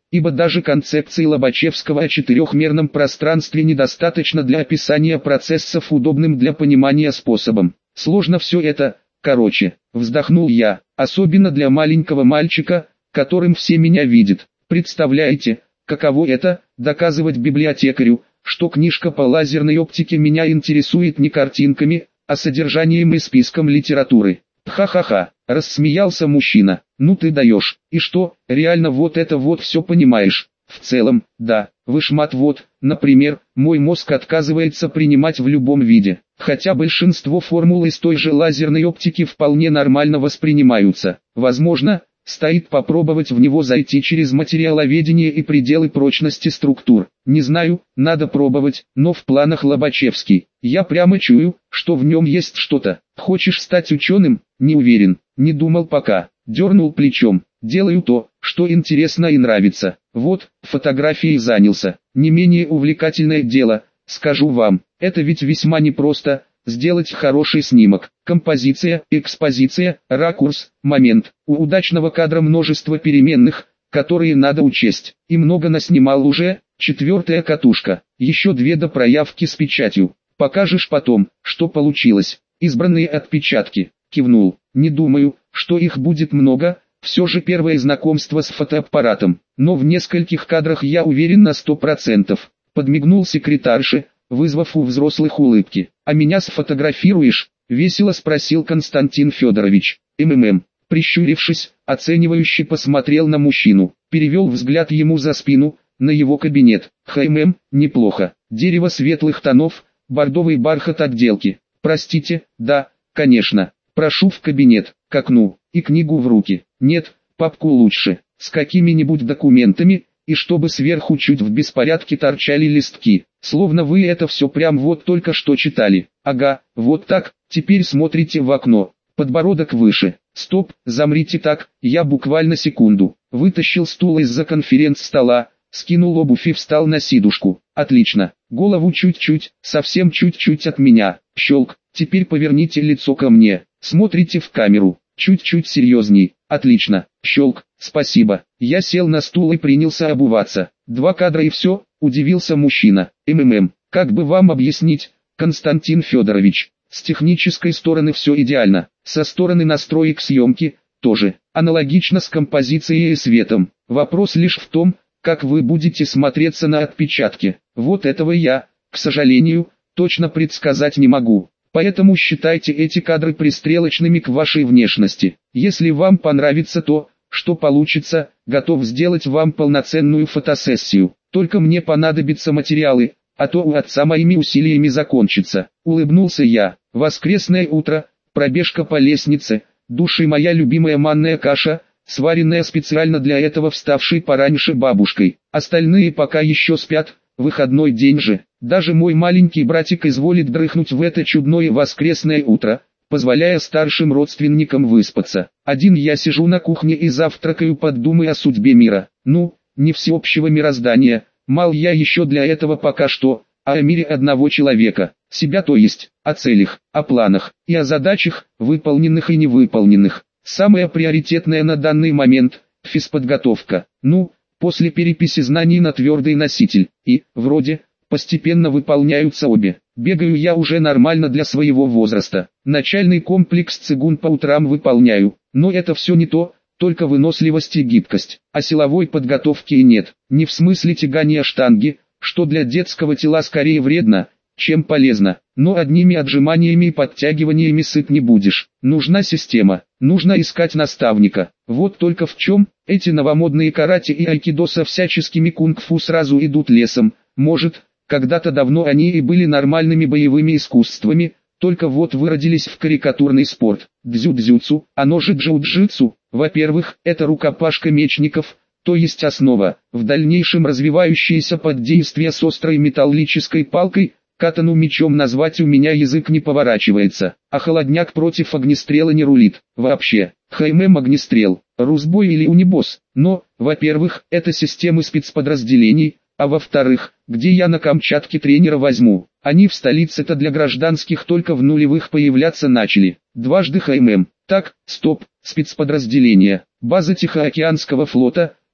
ибо даже концепции Лобачевского о четырехмерном пространстве недостаточно для описания процессов удобным для понимания способом. Сложно все это, короче, вздохнул я, особенно для маленького мальчика, которым все меня видят. Представляете, каково это, доказывать библиотекарю, что книжка по лазерной оптике меня интересует не картинками, а содержанием и списком литературы. Ха-ха-ха, рассмеялся мужчина. Ну ты даешь, и что, реально вот это вот все понимаешь? В целом, да, вышмат вот, например, мой мозг отказывается принимать в любом виде, хотя большинство формул из той же лазерной оптики вполне нормально воспринимаются. Возможно, стоит попробовать в него зайти через материаловедение и пределы прочности структур. Не знаю, надо пробовать, но в планах Лобачевский. Я прямо чую, что в нем есть что-то. Хочешь стать ученым? Не уверен, не думал пока. Дернул плечом. Делаю то, что интересно и нравится. Вот, фотографией занялся. Не менее увлекательное дело, скажу вам. Это ведь весьма непросто. Сделать хороший снимок, композиция, экспозиция, ракурс, момент. У удачного кадра множество переменных, которые надо учесть. И много наснимал уже, четвертая катушка. Еще две до проявки с печатью. Покажешь потом, что получилось. Избранные отпечатки. Кивнул. Не думаю, что их будет много. Все же первое знакомство с фотоаппаратом. Но в нескольких кадрах я уверен на сто процентов. Подмигнул секретарше, вызвав у взрослых улыбки. «А меня сфотографируешь?» — весело спросил Константин Федорович. МММ, прищурившись, оценивающе посмотрел на мужчину, перевел взгляд ему за спину, на его кабинет. «ХММ, неплохо. Дерево светлых тонов, бордовый бархат отделки. Простите, да, конечно. Прошу в кабинет, к окну, и книгу в руки. Нет, папку лучше, с какими-нибудь документами, и чтобы сверху чуть в беспорядке торчали листки, словно вы это все прям вот только что читали. Ага, вот так, теперь смотрите в окно, подбородок выше. Стоп, замрите так, я буквально секунду. Вытащил стул из-за конференц-стола, скинул обувь и встал на сидушку. Отлично, голову чуть-чуть, совсем чуть-чуть от меня. Щелк, теперь поверните лицо ко мне, смотрите в камеру, чуть-чуть серьезней. Отлично, щелк, спасибо. Я сел на стул и принялся обуваться. Два кадра и все, удивился мужчина. МММ, как бы вам объяснить, Константин Федорович, с технической стороны все идеально, со стороны настроек съемки, тоже, аналогично с композицией и светом. Вопрос лишь в том, как вы будете смотреться на отпечатке. Вот этого я, к сожалению, точно предсказать не могу. Поэтому считайте эти кадры пристрелочными к вашей внешности. Если вам понравится то, что получится, готов сделать вам полноценную фотосессию. Только мне понадобятся материалы, а то у отца моими усилиями закончится. Улыбнулся я. Воскресное утро, пробежка по лестнице, душ и моя любимая манная каша, сваренная специально для этого вставшей пораньше бабушкой. Остальные пока еще спят, выходной день же. Даже мой маленький братик изволит дрыхнуть в это чудное воскресное утро, позволяя старшим родственникам выспаться. Один я сижу на кухне и завтракаю под думой о судьбе мира. Ну, не всеобщего мироздания, мал я еще для этого пока что, а о мире одного человека, себя то есть, о целях, о планах и о задачах, выполненных и невыполненных. Самое приоритетное на данный момент – физподготовка. Ну, после переписи знаний на твердый носитель, и, вроде, постепенно выполняются обе. Бегаю я уже нормально для своего возраста. Начальный комплекс цигун по утрам выполняю, но это все не то, только выносливость и гибкость. А силовой подготовки и нет. Не в смысле тягания штанги, что для детского тела скорее вредно, чем полезно. Но одними отжиманиями и подтягиваниями сыт не будешь. Нужна система, нужно искать наставника. Вот только в чем, эти новомодные карате и айкидо со всяческими кунг-фу сразу идут лесом. Может, когда-то давно они и были нормальными боевыми искусствами, только вот выродились в карикатурный спорт. Дзюдзюцу, оно же джиу-джитсу, во-первых, это рукопашка мечников, то есть основа, в дальнейшем развивающаяся под действие с острой металлической палкой, катану мечом назвать у меня язык не поворачивается, а холодняк против огнестрела не рулит, вообще. ХММ огнестрел, русбой или унибос, но, во-первых, это системы спецподразделений, а во-вторых, где я на Камчатке тренера возьму? Они в столице-то для гражданских только в нулевых появляться начали. Дважды ХММ. Так, стоп, спецподразделения. База Тихоокеанского флота,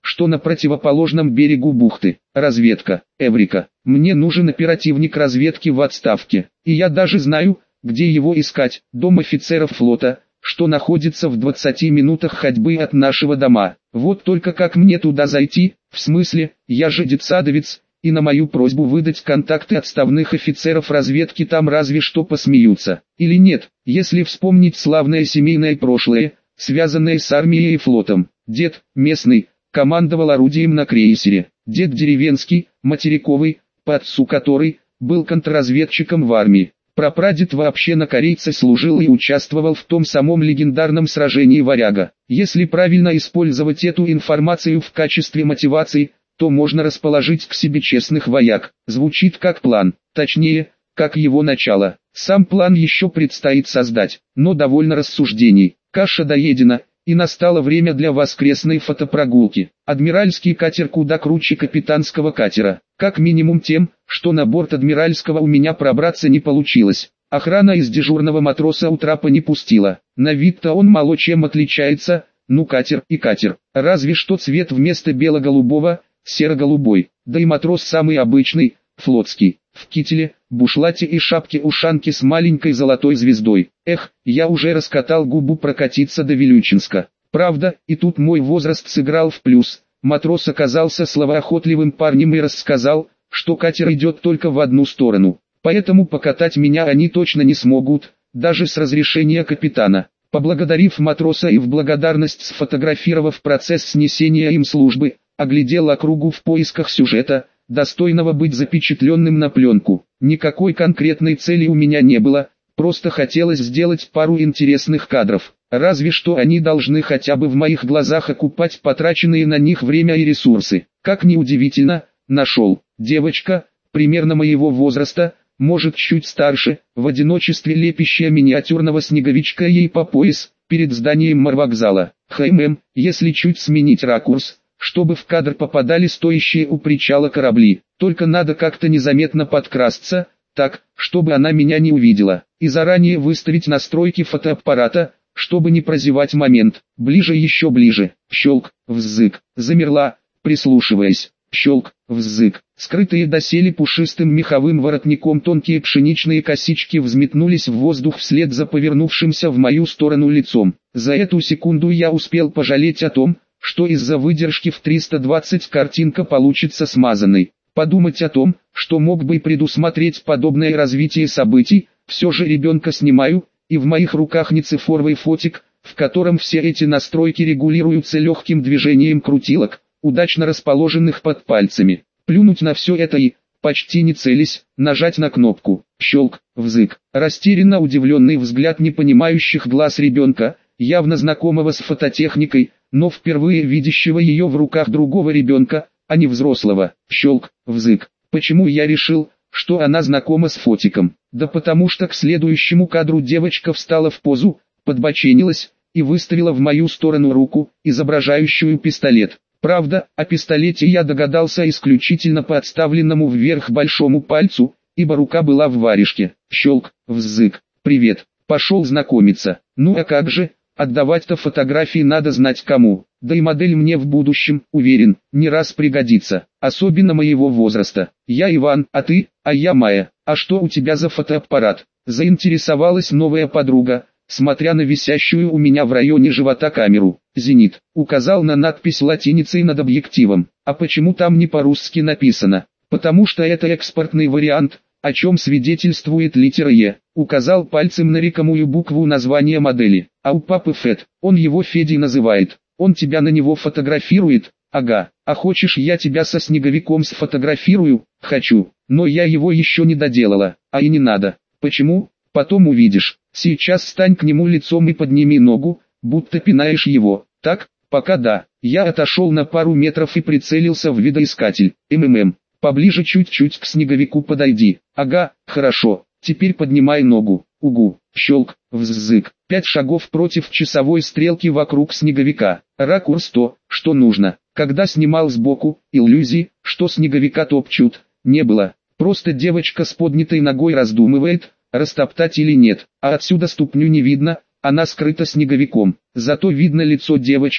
что на противоположном берегу бухты. Разведка. Эврика. Мне нужен оперативник разведки в отставке. И я даже знаю, где его искать. Дом офицеров флота, что находится в двадцати минутах ходьбы от нашего дома. Вот только как мне туда зайти? В смысле, я же детсадовец, и на мою просьбу выдать контакты отставных офицеров разведки там разве что посмеются. Или нет, если вспомнить славное семейное прошлое, связанное с армией и флотом. Дед, местный, командовал орудием на крейсере. Дед деревенский, материковый, по отцу который, был контрразведчиком в армии. Прапрадед вообще на корейце служил и участвовал в том самом легендарном сражении «Варяга». Если правильно использовать эту информацию в качестве мотивации, то можно расположить к себе честных вояк. Звучит как план, точнее, как его начало. Сам план еще предстоит создать, но довольно рассуждений. Каша доедена, и настало время для воскресной фотопрогулки. Адмиральский катер куда круче капитанского катера. Как минимум тем, что на борт адмиральского у меня пробраться не получилось. Охрана из дежурного матроса у трапа не пустила. На вид-то он мало чем отличается, ну катер и катер. Разве что цвет вместо бело-голубого, серо-голубой. Да и матрос самый обычный, флотский. В кителе, бушлате и шапке-ушанке с маленькой золотой звездой. Эх, я уже раскатал губу прокатиться до Вилючинска. Правда, и тут мой возраст сыграл в плюс. Матрос оказался словоохотливым парнем и рассказал, что катер идет только в одну сторону. Поэтому покатать меня они точно не смогут, даже с разрешения капитана. Поблагодарив матроса и в благодарность сфотографировав процесс снесения им службы, оглядел округу в поисках сюжета, достойного быть запечатленным на пленку. Никакой конкретной цели у меня не было, просто хотелось сделать пару интересных кадров. Разве что они должны хотя бы в моих глазах окупать потраченные на них время и ресурсы. Как ни удивительно, нашел. Девочка, примерно моего возраста, может чуть старше, в одиночестве лепящая миниатюрного снеговичка ей по пояс, перед зданием морвокзала. Хм, если чуть сменить ракурс, чтобы в кадр попадали стоящие у причала корабли. Только надо как-то незаметно подкрасться, так, чтобы она меня не увидела. И заранее выставить настройки фотоаппарата, чтобы не прозевать момент. Ближе, еще ближе. Щелк, вззык. Замерла, прислушиваясь. Щелк, вззык. Скрытые доселе пушистым меховым воротником тонкие пшеничные косички взметнулись в воздух вслед за повернувшимся в мою сторону лицом. За эту секунду я успел пожалеть о том, что из-за выдержки в триста двадцать картинка получится смазанной. Подумать о том, что мог бы предусмотреть подобное развитие событий, все же ребенка снимаю, и в моих руках не цифровой фотик, в котором все эти настройки регулируются легким движением крутилок, удачно расположенных под пальцами. Плюнуть на все это и, почти не целясь, нажать на кнопку. Щелк, взык. Растерянно удивленный взгляд непонимающих глаз ребенка, явно знакомого с фототехникой, но впервые видящего ее в руках другого ребенка, а не взрослого. Щелк, взык. Почему я решил, что она знакома с фотиком? Да потому что к следующему кадру девочка встала в позу, подбоченилась, и выставила в мою сторону руку, изображающую пистолет. Правда, о пистолете я догадался исключительно по отставленному вверх большому пальцу, ибо рука была в варежке. Щелк, вззык. Привет, пошел знакомиться. Ну а как же, отдавать-то фотографии надо знать кому. Да и модель мне в будущем, уверен, не раз пригодится. Особенно моего возраста. Я Иван, а ты? А я Майя. А что у тебя за фотоаппарат? Заинтересовалась новая подруга, смотря на висящую у меня в районе живота камеру. «Зенит», указал на надпись латиницей над объективом. А почему там не по-русски написано? Потому что это экспортный вариант, о чем свидетельствует литера Е. Указал пальцем на рекомую букву названия модели. А у папы Фед, он его Федей называет. Он тебя на него фотографирует? Ага. А хочешь, я тебя со снеговиком сфотографирую? Хочу. Но я его еще не доделала. А и не надо. Почему? Потом увидишь. Сейчас стань к нему лицом и подними ногу, будто пинаешь его. Так, пока да. Я отошел на пару метров и прицелился в видоискатель. МММ. Поближе чуть-чуть к снеговику подойди. Ага, хорошо. Теперь поднимай ногу. Угу. Щелк, вззык. Пять шагов против часовой стрелки вокруг снеговика. Ракурс то, что нужно. Когда снимал сбоку, иллюзий, что снеговика топчут, не было. Просто девочка с поднятой ногой раздумывает, растоптать или нет. А отсюда ступню не видно, она скрыта снеговиком. Зато видно лицо девочки,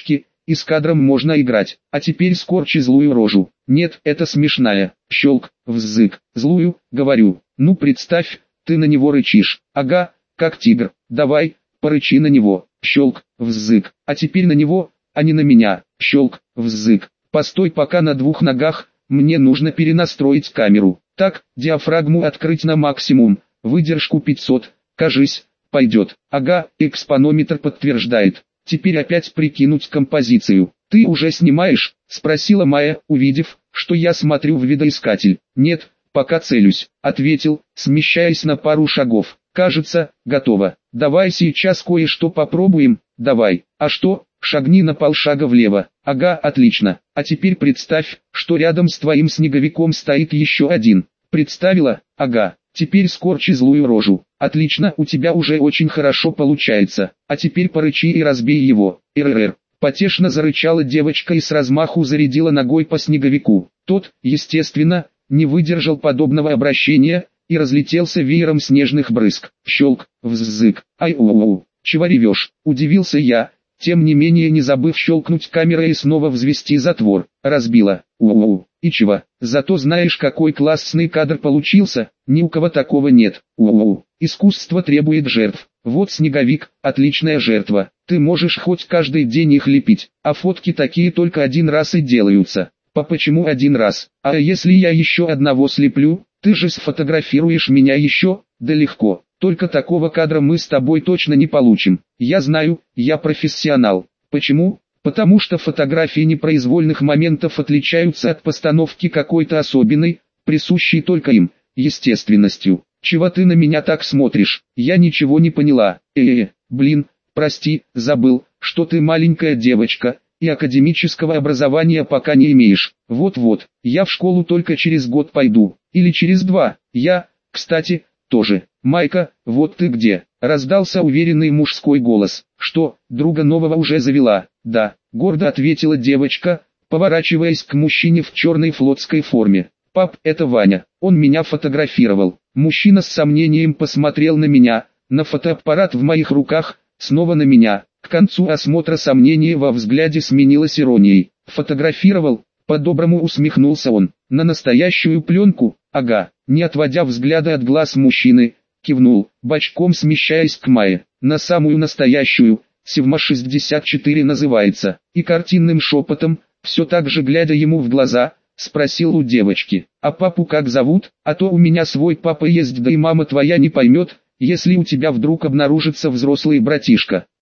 и с кадром можно играть. А теперь скорчи злую рожу. Нет, это смешная. Щелк, вззык. Злую, говорю. Ну представь, ты на него рычишь. Ага, как тигр. Давай, порычи на него. Щелк, вззык. А теперь на него, а не на меня. Щелк, вззык. Постой пока на двух ногах, мне нужно перенастроить камеру. Так, диафрагму открыть на максимум, выдержку пятьсот, кажись, пойдет. Ага, экспонометр подтверждает. Теперь опять прикинуть композицию. Ты уже снимаешь? Спросила Майя, увидев, что я смотрю в видоискатель. Нет, пока целюсь, ответил, смещаясь на пару шагов. Кажется, готово. Давай сейчас кое-что попробуем. Давай. А что? Шагни на полшага влево. Ага, отлично. А теперь представь, что рядом с твоим снеговиком стоит еще один. Представила? Ага. Теперь скорчи злую рожу. Отлично, у тебя уже очень хорошо получается. А теперь порычи и разбей его. РРР. Потешно зарычала девочка и с размаху зарядила ногой по снеговику. Тот, естественно, не выдержал подобного обращения и разлетелся веером снежных брызг. Щелк, вззык. Ай-у-у-у. Чего ревешь? Удивился я, тем не менее не забыв щелкнуть камерой и снова взвести затвор. Разбила. У-у-у. И чего? Зато знаешь, какой классный кадр получился? Ни у кого такого нет. У-у-у. Искусство требует жертв. Вот снеговик, отличная жертва. Ты можешь хоть каждый день их лепить, а фотки такие только один раз и делаются. По почему один раз? А если я еще одного слеплю? Ты же сфотографируешь меня еще? Да легко. Только такого кадра мы с тобой точно не получим. Я знаю, я профессионал. Почему? Потому что фотографии непроизвольных моментов отличаются от постановки какой-то особенной, присущей только им, естественностью. Чего ты на меня так смотришь? Я ничего не поняла. Э-э, блин, прости, забыл, что ты маленькая девочка, и академического образования пока не имеешь. Вот-вот, я в школу только через год пойду, или через два. Я, кстати, тоже. Майка, вот ты где? Раздался уверенный мужской голос. Что, друга нового уже завела? Да, гордо ответила девочка, поворачиваясь к мужчине в черной флотской форме. Пап, это Ваня, он меня фотографировал. Мужчина с сомнением посмотрел на меня, на фотоаппарат в моих руках, снова на меня. К концу осмотра сомнение во взгляде сменилось иронией. Фотографировал? По-доброму усмехнулся он. На настоящую пленку? Ага. Не отводя взгляда от глаз мужчины, кивнул, бочком смещаясь к Майе. На самую настоящую, Севма шестьдесят четыре называется. И картинным шепотом, все так же глядя ему в глаза, спросил у девочки. А папу как зовут? А то у меня свой папа есть, да и мама твоя не поймет, если у тебя вдруг обнаружится взрослый братишка.